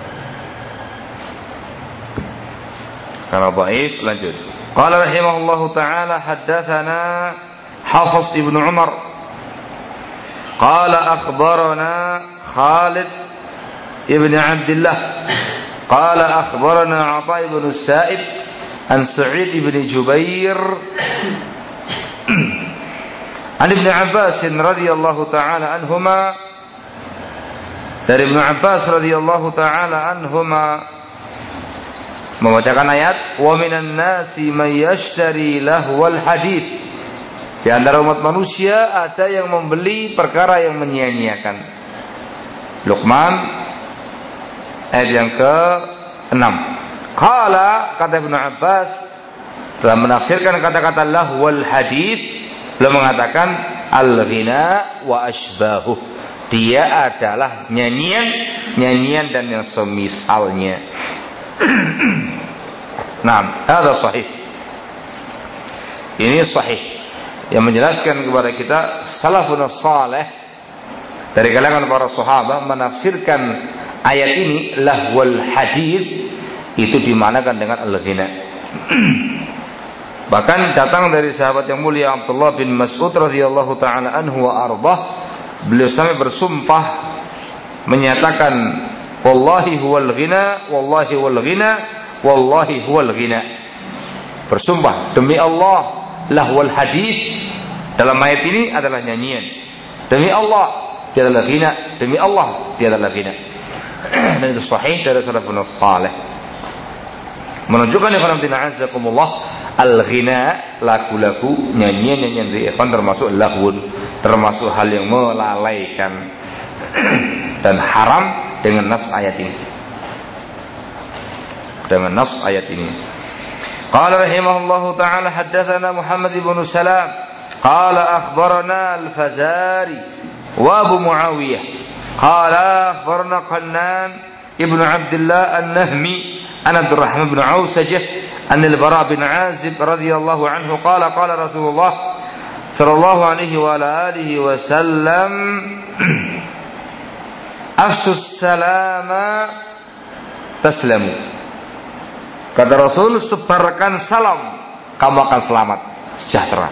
Karena dhaif, lanjut. Qala rahimahullahu taala haddatsana Hafiz ibn Umar. Qala akhbarana Khalid ibn Abdullah. Qala akhbarana Atha ibn Sa'id an Sa'id ibn Jubair an Ibn Abbas radhiyallahu taala anhuma, dari Ibn Abbas radhiyallahu taala anhuma membacakan ayat wa minan nasi may yashtari lahwal hadith. Di antara umat manusia ada yang membeli perkara yang menyia-nyiakan. Luqman ayat yang ke enam. Qala, kata Ibn Abbas telah menafsirkan kata-kata lahwal hadith, beliau mengatakan al-ghina wa asbahu. Dia adalah nyanyian, nyanyian dan yang semisalnya. Nah, ada sahih. Ini sahih yang menjelaskan kepada kita salafun salih dari kalangan para sahabat menafsirkan ayat ini lahwal hadith itu dimanakan dengan al-ghina. Bahkan datang dari sahabat yang mulia Abdullah bin Mas'ud radhiyallahu taala anhu wa arbah, beliau sampai bersumpah menyatakan wallahi huwal ghina, wallahi huwal ghina, wallahi huwal ghina. Bersumpah demi Allah, lahwal hadith dalam ayat ini adalah nyanyian. Demi Allah, dia adalah ghina. Demi Allah, dia adalah ghina. Dan itu sahih dari salafun salih. Menunjukkan ikhwan fillah azakumullah, al-ghina, lagu-lagu, nyanyian-nyanyian di ikhwan termasuk lahwun, termasuk hal yang melalaikan dan haram dengan nas ayat ini. Dengan nas ayat ini. Qala rahimahullahu ta'ala haddatsana Muhammad ibn Salam qala akhbarana al-Fazari wa Abu Muawiyah qala akhbarana Qannan ibn Abdullah an-Nahmi an Abdurrahman bin Awsajah an al-Bara bin Azib radhiyallahu anhu qala qala Rasulullah sallallahu alaihi wa alihi wasallam afsus salama taslamu. Kata Rasul, sebarkan salam, kamu akan selamat, sejahtera.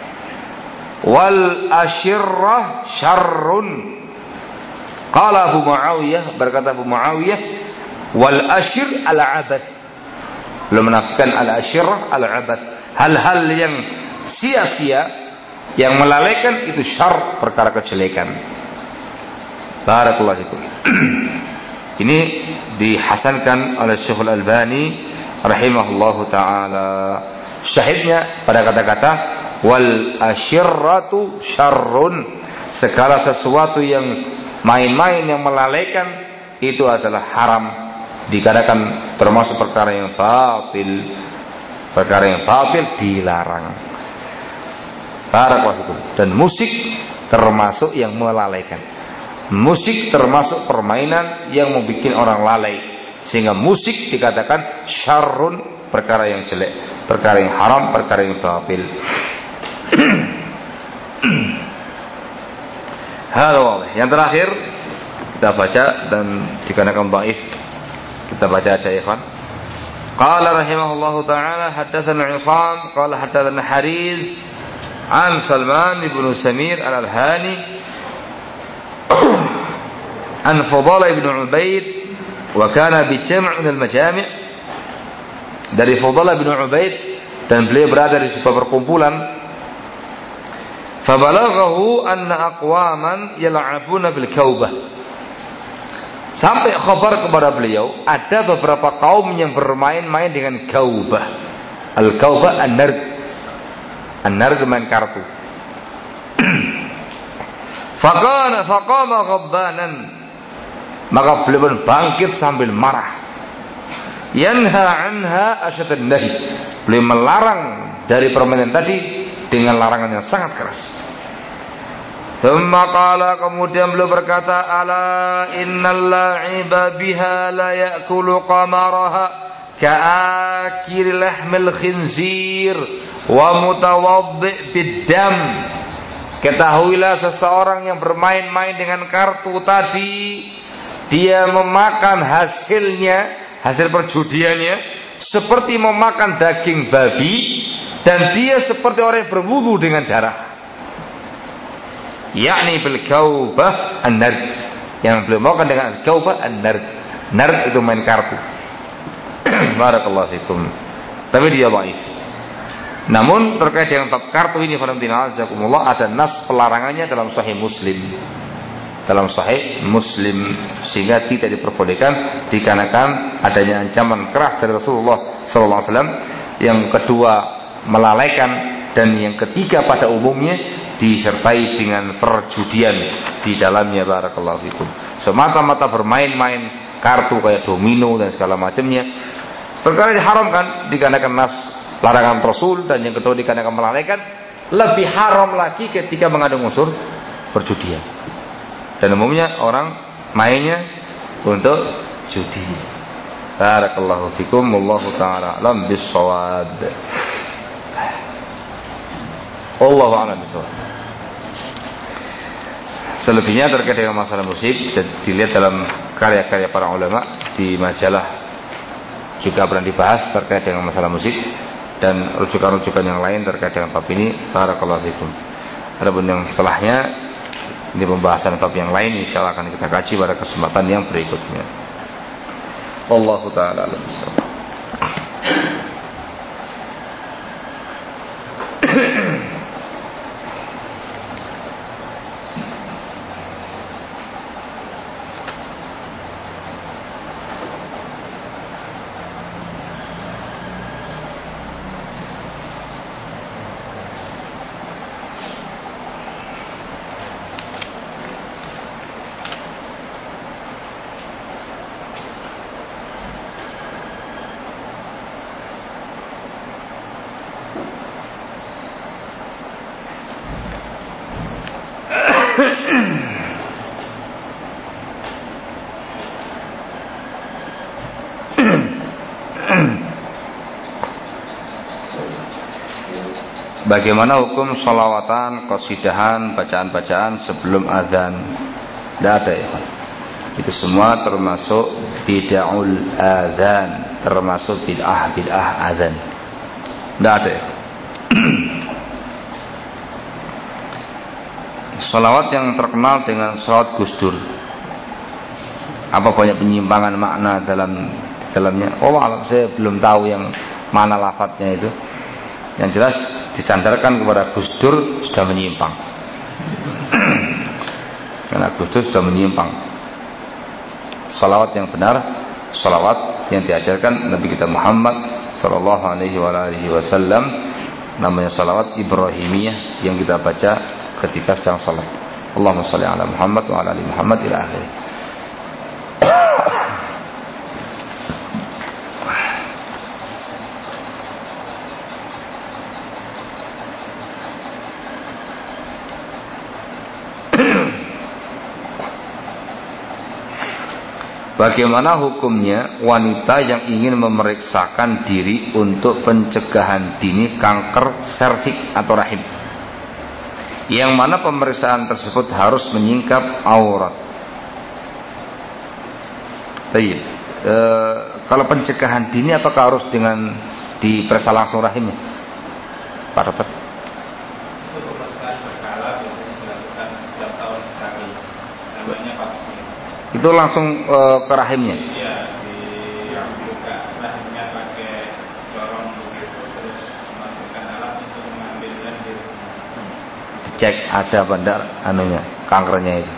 Wal asyirrah syarrun. Qala Abu Muawiyah, berkata Abu Muawiyah, wal asyir al-abad. Belum menafsirkan al-asyirrah al-abad. Hal-hal yang sia-sia, yang melalaikan itu syarr, perkara kejelekan. Barakallahu fikum. Ini dihasankan oleh Syekhul Albani rahimahullahu taala. Syahidnya pada kata-kata wal asyirratu syarrun, segala sesuatu yang main-main yang melalaikan itu adalah haram, dikatakan termasuk perkara yang batil. Perkara yang batil dilarang. Barakallahu fikum. Dan musik termasuk yang melalaikan. Musik termasuk permainan yang membuat orang lalai, sehingga musik dikatakan syarrun, perkara yang jelek, perkara yang haram, perkara yang batil. Halo, yang terakhir kita baca dan dikarenakan dhaif kita baca aja ya ikhwan. Qala rahimahullahu taala haddatsana Isam qala haddatsana Hariz an Salman ibn Samir al-Alhani an Fudala ibn Ubaid wa kana bi jam' min al-majami', dari Fudala ibn Ubaid dan beliau berada di sebuah perkumpulan. Fabalaghahu anna aqwaman yal'abuna bil kaubah, sampai khabar kepada beliau ada beberapa kaum yang bermain-main dengan kaubah. Al-kaubah an-narg, an-narg main kartu. Faqana faqama ghabbanan, maka beliau pun bangkit sambil marah. Yanha anha asyaddan nahi, beliau melarang dari permainan tadi dengan larangan yang sangat keras. Thumma qala, kemudian beliau berkata, ala innal la'iba biha la ya'kulu qamaraha ka'akil lahmil khinzir wa mutawaddi biddam. Ketahuilah seseorang yang bermain-main dengan kartu tadi, dia memakan hasilnya, hasil perjudiannya seperti memakan daging babi, dan dia seperti orang yang berwudu dengan darah. Yakni bil kaubah an-nard, yang beliau makan dengan kaubah an-nard. Nard itu main kartu. Barakallahu fikum. Tapi dia dhaif. Namun terkait dengan bab kartu ini, alhamdulillah, ada nas pelarangannya dalam Sahih Muslim. Dalam Sahih Muslim, sehingga tidak diperbolehkan dikarenakan adanya ancaman keras dari Rasulullah sallallahu alaihi wasallam. Yang kedua, melalaikan, dan yang ketiga pada umumnya disertai dengan perjudian di dalamnya. Barakallahu fikum. Semata-mata bermain-main kartu kayak domino dan segala macamnya, perkara diharamkan dikarenakan nas larangan Rasul, dan yang kedua dikarenakan melalaikan. Lebih haram lagi ketika mengandung unsur perjudian, dan umumnya orang mainnya untuk judi. Barakallahu fikum, wallahu taala alam bis-shawab. Wallahu a'lam bis-shawab. Selebihnya terkait dengan masalah musik bisa dilihat dalam karya-karya para ulama, di majalah juga pernah dibahas terkait dengan masalah musik, dan rujukan-rujukan yang lain terkait dengan bab ini. Barakallahu fikum. Adapun yang setelahnya, ini pembahasan bab yang lain, insyaallah akan kita kaji pada kesempatan yang berikutnya. Wallahu taala a'lam bissawab. Bagaimana hukum sholawatan, qasidahan, bacaan-bacaan sebelum azan? Tidak ada ya. Itu semua termasuk bid'aul azan, termasuk bid'ah bid'ah azan. Tidak ada ya. Sholawat yang terkenal dengan sholawat Gus Dur, apa banyak penyimpangan makna dalam dalamnya? Oh, saya belum tahu yang mana lafadznya itu. Yang jelas disandarkan kepada Gus Dur sudah menyimpang. Karena Gus Dur sudah menyimpang. Salawat yang benar, salawat yang diajarkan Nabi kita Muhammad sallallahu alaihi wasallam, namanya salawat Ibrahimiyah yang kita baca ketika sedang salat. Allahumma shalli ala Muhammad wa ala ali Muhammad ila akhir. Bagaimana hukumnya wanita yang ingin memeriksakan diri untuk pencegahan dini kanker serviks atau rahim, yang mana pemeriksaan tersebut harus menyingkap aurat? Baik, e, kalau pencegahan dini apakah harus dengan diperiksa langsung rahimnya, Pak Dokter? Pemeriksaan berkala biasanya dilakukan setiap tahun sekali, namanya vaksin. Itu langsung e, ke rahimnya? Iya, dibuka rahimnya pakai corong begitu, terus memasukkan alat untuk mengambilnya di cek ada bandar anunya, kankernya itu.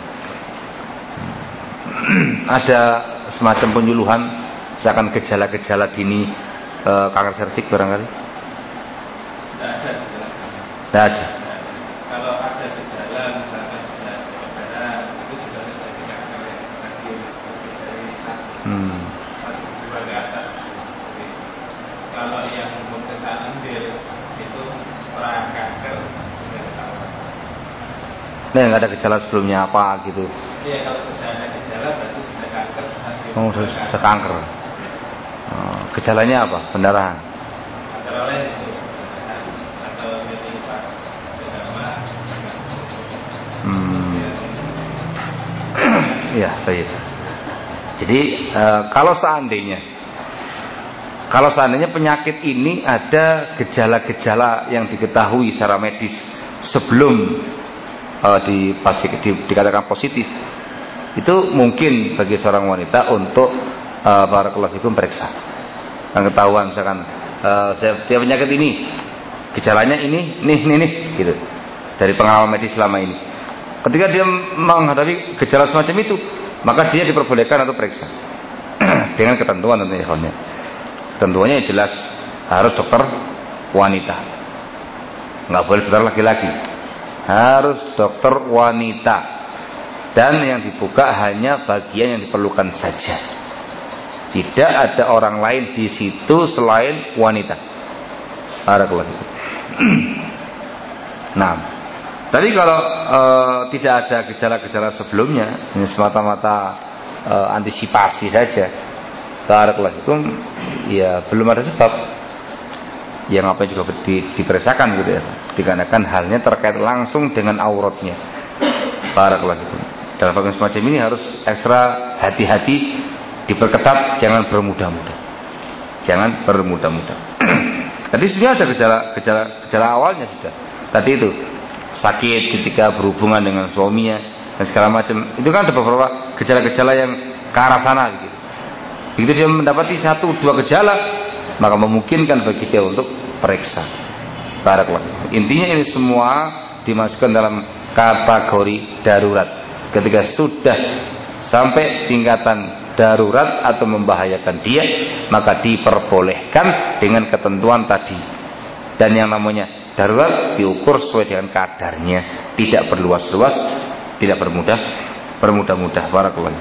Ada semacam penyuluhan misalkan gejala-gejala dini e, kanker serviks barangkali? Tidak ada gejala. Tidak ada. Kalau ada gejala misalkan sudah darah, itu sudah terjadi kanker yang stadium dari satu, Hmm. satu dua ke atas. Jadi, kalau yang pemeriksaan ambil itu pra kanker sudah ketahuan. Nah, nggak ada gejala sebelumnya apa gitu? Iya, kalau sudah ada gejala berarti sudah kanker stadium. Oh, sudah, sudah kanker. Oh. gejalanya apa? Pendarahan. Antara lain itu atau jadi pas sedama. Hmm. Ya, baik. Jadi e, kalau seandainya kalau seandainya penyakit ini ada gejala-gejala yang diketahui secara medis sebelum e, di, di, dikatakan positif, itu mungkin bagi seorang wanita untuk e, barakallahu fikum periksa. Yang ketahuan misalkan e, saya dia penyakit ini, gejalanya ini, nih, nih, nih, gitu. Dari pengalaman medis selama ini. Ketika dia menghadapi gejala semacam itu, maka dia diperbolehkan untuk periksa dengan ketentuan tentunya. Ketentuannya jelas harus dokter wanita, nggak boleh dokter laki-laki, harus dokter wanita, dan yang dibuka hanya bagian yang diperlukan saja. Tidak ada orang lain di situ selain wanita. Barakallahu. Nah, tapi kalau e, tidak ada gejala-gejala sebelumnya, ini semata-mata e, antisipasi saja, barakallahu, ya belum ada sebab yang apa juga di, diperiksakan gitu ya, dikarenakan halnya terkait langsung dengan auratnya. Barakallahu. Dalam bagian semacam ini harus ekstra hati-hati, diperketat, jangan bermudah-mudah, jangan bermudah-mudah. Tadi sebenarnya ada gejala-gejala gejala awalnya sudah. Tadi itu sakit ketika berhubungan dengan suaminya dan segala macam. Itu kan ada beberapa gejala-gejala yang ke arah sana gitu. Begitu dia mendapati satu dua gejala, maka memungkinkan bagi dia untuk periksa. Barakallahu. Intinya ini semua dimasukkan dalam kategori darurat. Ketika sudah sampai tingkatan darurat atau membahayakan dia, maka diperbolehkan dengan ketentuan tadi. Dan yang namanya darurat diukur sesuai dengan kadarnya, tidak berluas-luas, tidak bermudah bermudah-mudah. Barakallahu.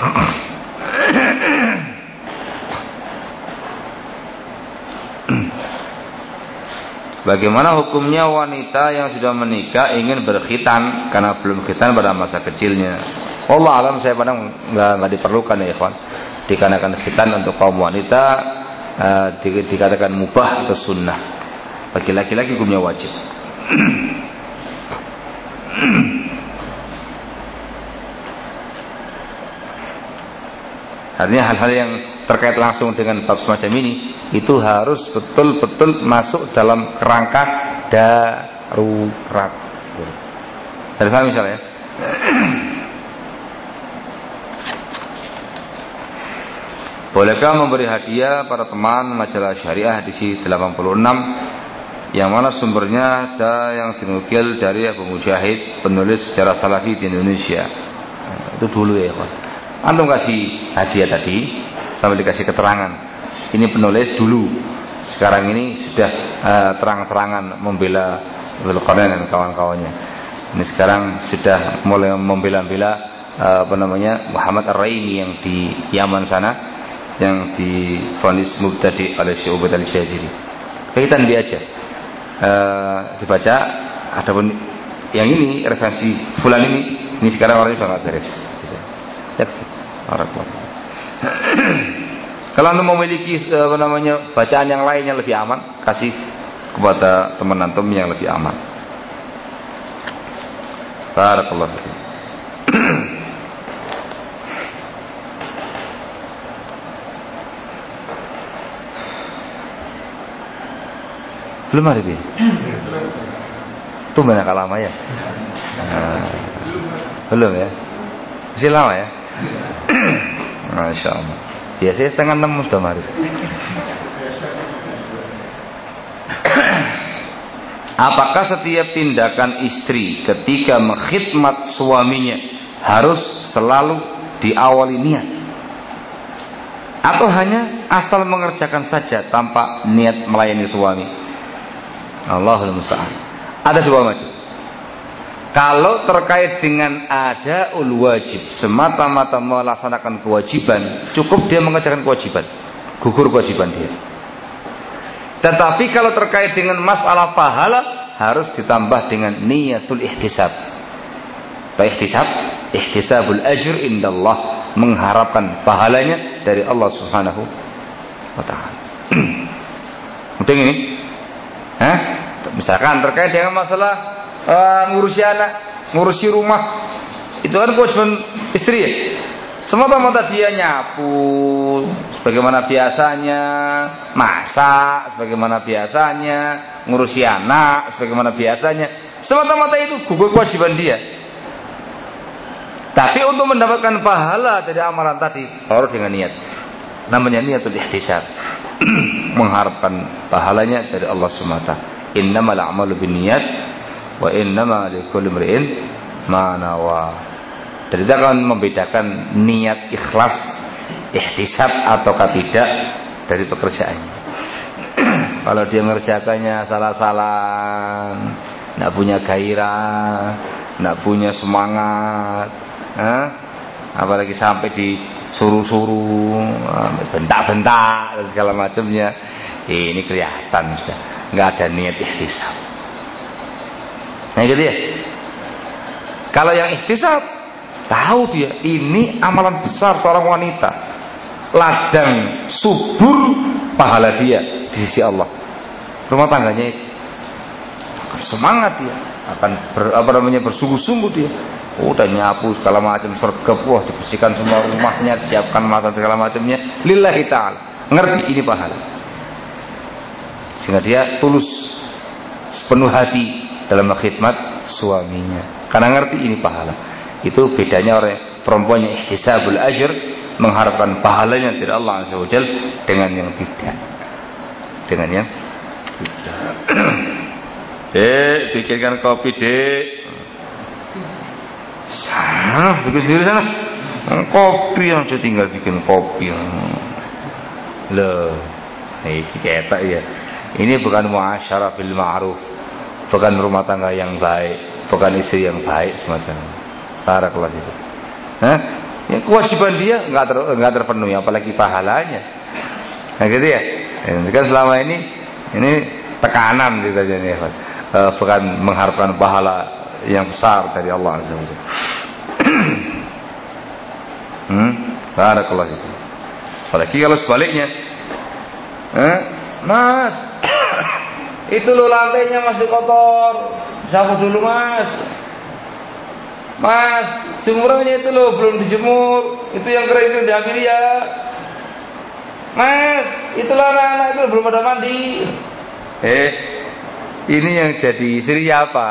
Bagaimana hukumnya wanita yang sudah menikah ingin berkhitan karena belum khitan pada masa kecilnya? Allah alam, saya pandang nggak nggak diperlukan ya ikhwan. Dikarenakan khitan untuk kaum wanita uh, di, dikatakan mubah atau sunnah. Bagi laki-laki hukumnya wajib. Artinya hal-hal yang terkait langsung dengan bab semacam ini itu harus betul-betul masuk dalam kerangka darurat. Saya paham misalnya. Bolehkah memberi hadiah para teman majalah syariah edisi delapan puluh enam yang mana sumbernya ada yang dinukil dari Abu Mujahid, penulis sejarah salafi di Indonesia. Nah, itu dulu ya Pak. Antum kasih hadiah tadi sambil dikasih keterangan. Ini penulis dulu. Sekarang ini sudah uh, terang-terangan membela Dzulqarnain dan kawan-kawannya. Ini sekarang sudah mulai membela-bela uh, apa namanya Muhammad Ar-Raimi yang di Yaman sana, yang divonis mubtadi oleh Syekh Ubaid al-Syadzili. Kaitan dia aja. Uh, dibaca, adapun yang ini referensi fulan ini, ini sekarang orangnya sudah nggak beres. Gitu. Ya, orang Kalau antum memiliki apa namanya bacaan yang lain yang lebih aman, kasih kepada teman antum yang lebih aman. Barakallahu fiik. Belum hari ini? Itu banyak lama ya? Nah, belum ya? Masih lama ya? Masya Allah. Biasanya setengah enam sudah mari. Apakah setiap tindakan istri ketika mengkhidmat suaminya harus selalu diawali niat? Atau hanya asal mengerjakan saja tanpa niat melayani suami? Allahul musta'an. Ada dua macam. Kalau terkait dengan adaul wajib, semata-mata melaksanakan kewajiban, cukup dia mengerjakan kewajiban, gugur kewajiban dia. Tetapi kalau terkait dengan masalah pahala, harus ditambah dengan niyatul ihtisab. Apa ihtisab? Ihtisabul ajr indallah, mengharapkan pahalanya dari Allah Subhanahu wa ta'ala. Mungkin ini, Hah? Misalkan terkait dengan masalah uh, ngurusi anak, ngurusi rumah, itu kan kewajiban istri ya. Semata-mata dia nyapu sebagaimana biasanya, masak sebagaimana biasanya, ngurusi anak sebagaimana biasanya. Semata-mata itu gugur kewajiban dia. Tapi untuk mendapatkan pahala dari amalan tadi harus dengan niat. Namanya niatul ihtisab. Mengharapkan pahalanya dari Allah subhanahu wa taala. Innamal a'malu binniyat wa innama likulli imri'in ma nawa. Jadi kita akan membedakan niat ikhlas, ihtisab ataukah tidak dari pekerjaannya. Kalau dia mengerjakannya salah-salah, tidak punya gairah, tidak punya semangat, eh? apalagi sampai disuruh-suruh, bentak-bentak dan segala macamnya, ini kelihatan sudah nggak ada niat ihtisab. Nah gitu ya. Kalau yang ihtisab, tahu dia ini amalan besar seorang wanita, ladang subur pahala dia di sisi Allah. Rumah tangganya itu semangat dia, akan ber, apa namanya bersungguh-sungguh dia. Udah nyapu segala macam, sergap, wah dibersihkan semua rumahnya, siapkan makan segala macamnya, lillahi ta'ala. Ngerti ini pahala. Sehingga dia tulus sepenuh hati dalam khidmat suaminya. Karena ngerti ini pahala. Itu bedanya orang perempuan yang ihtisabul ajr, mengharapkan pahalanya dari Allah Azza wa Jalla, dengan yang tidak. Dengan yang tidak. Dek, bikinkan kopi, Dek. Sana, bikin sendiri sana. Kopi aja, tinggal bikin kopi. Loh, ini ketak ya. Ini bukan muasyarah bil ma'ruf, bukan rumah tangga yang baik, bukan istri yang baik semacam itu. Barakallahu fikum. Hah? Ya, kewajiban dia enggak ter, enggak terpenuhi, apalagi pahalanya. Nah gitu ya. Ini kan selama ini ini tekanan gitu aja nih, uh, bukan mengharapkan pahala yang besar dari Allah Azza wa Jalla. Hmm? Barakallahu fikum. Apalagi kalau sebaliknya. Hah? Mas, itu lo lantainya masih kotor, sapu dulu mas. Mas, jemurannya itu lo belum dijemur, itu yang kering itu diambil ya. Mas, itulah anak-anak itu belum pada mandi. Eh, ini yang jadi istri apa?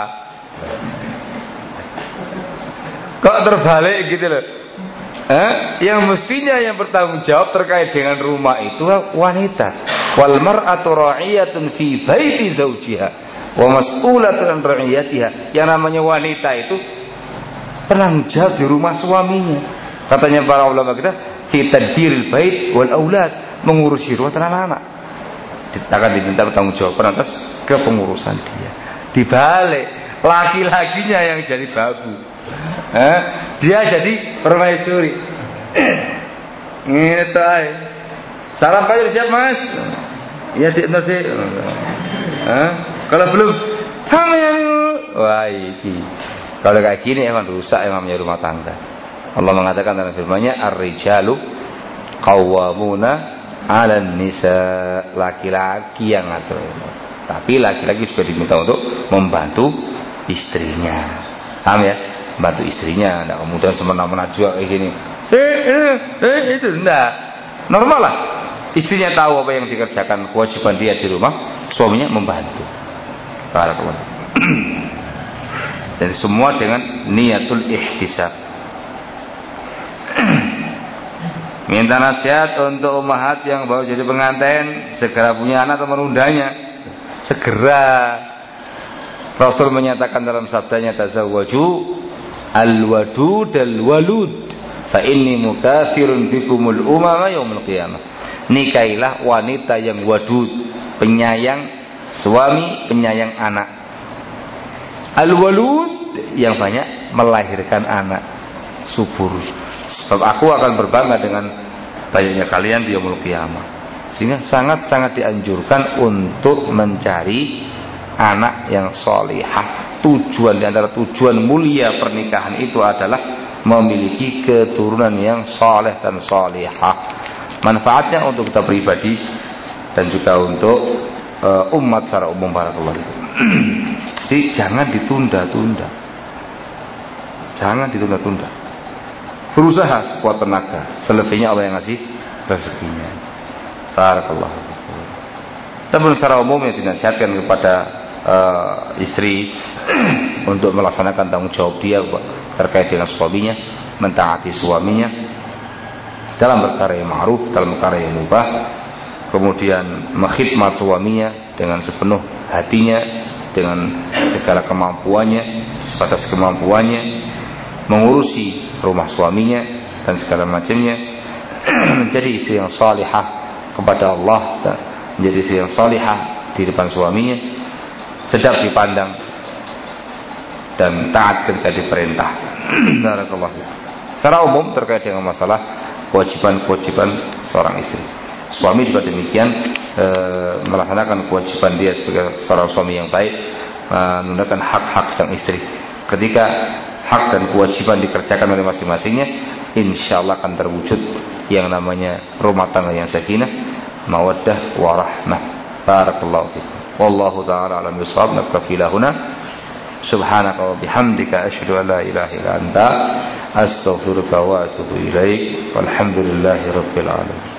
Kok terbalik gitu loh? Eh, yang mestinya yang bertanggung jawab terkait dengan rumah itu wanita. Wal mar'atu ra'iyatun fi baiti zawjiha wa mas'ulatun an ra'iyatiha. Yang namanya wanita itu penanggung jawab di rumah suaminya. Katanya para ulama kita, fi tadbiril bait wal aulad, mengurusi rumah dan anak-anak. Akan diminta bertanggung jawab atas kepengurusan dia. Dibalik, laki-lakinya yang jadi babu. Eh, dia jadi permaisuri. Ngene tae. Sarapan siap mas? Ya di nanti. Hah? Kalau belum, hamil. Wah ini. Kalau kayak gini emang rusak emangnya rumah tangga. Allah mengatakan dalam firman-Nya, ar-rijalu qawwamuna 'alan nisa, laki-laki yang ngatur. Tapi laki-laki juga diminta untuk membantu istrinya. Paham ya? Membantu istrinya, enggak kemudian semena-mena juga kayak gini. Eh, eh, eh itu enggak. Normal lah. Istrinya tahu apa yang dikerjakan, kewajiban dia di rumah, suaminya membantu. Barakallahu. Dan semua dengan niatul ihtisab. Minta nasihat untuk ummahat yang baru jadi pengantin, segera punya anak atau menundanya. Segera. Rasul menyatakan dalam sabdanya, tazawwaju al-wadud al-walud fa inni mukatsirun bikumul umama yaumil qiyamah. Nikailah wanita yang wadud, penyayang suami, penyayang anak. Al-walud, yang banyak melahirkan anak, subur. Sebab aku akan berbangga dengan banyaknya kalian di yaumul qiyamah. Sehingga sangat-sangat dianjurkan untuk mencari anak yang solihah. Tujuan di antara tujuan mulia pernikahan itu adalah memiliki keturunan yang soleh dan solihah. manfaatnya untuk kita pribadi dan juga untuk uh, umat secara umum. Barakallahu fikum. Jadi jangan ditunda-tunda, jangan ditunda-tunda, berusaha sekuat tenaga, selebihnya Allah yang ngasih rezekinya. Barakallahu fikum. Tapi secara umum yang dinasihatkan kepada uh, istri untuk melaksanakan tanggung jawab dia terkait dengan suaminya, mentaati suaminya dalam perkara yang ma'ruf, dalam perkara yang mubah, kemudian mengkhidmat suaminya dengan sepenuh hatinya, dengan segala kemampuannya, sebatas kemampuannya, mengurusi rumah suaminya dan segala macamnya, menjadi istri yang salihah kepada Allah, menjadi istri yang salihah di depan suaminya, sedap dipandang dan taat ketika diperintah. Barakallahu. Secara umum terkait dengan masalah kewajiban-kewajiban seorang istri, suami juga demikian, e, melaksanakan kewajiban dia sebagai seorang suami yang baik, menunaikan hak-hak sang istri. Ketika hak dan kewajiban dikerjakan oleh masing-masingnya, insya Allah akan terwujud yang namanya rumah tangga yang sakinah, mawaddah, warahmah. Barakallahu fikum. Wallahu ta'ala alam bisawab. Naktafi lahuna. Subhanaka wa bihamdika asyhadu an la ilaha illa anta astaghfiruka wa atubu ilaik. Walhamdulillahi rabbil alamin.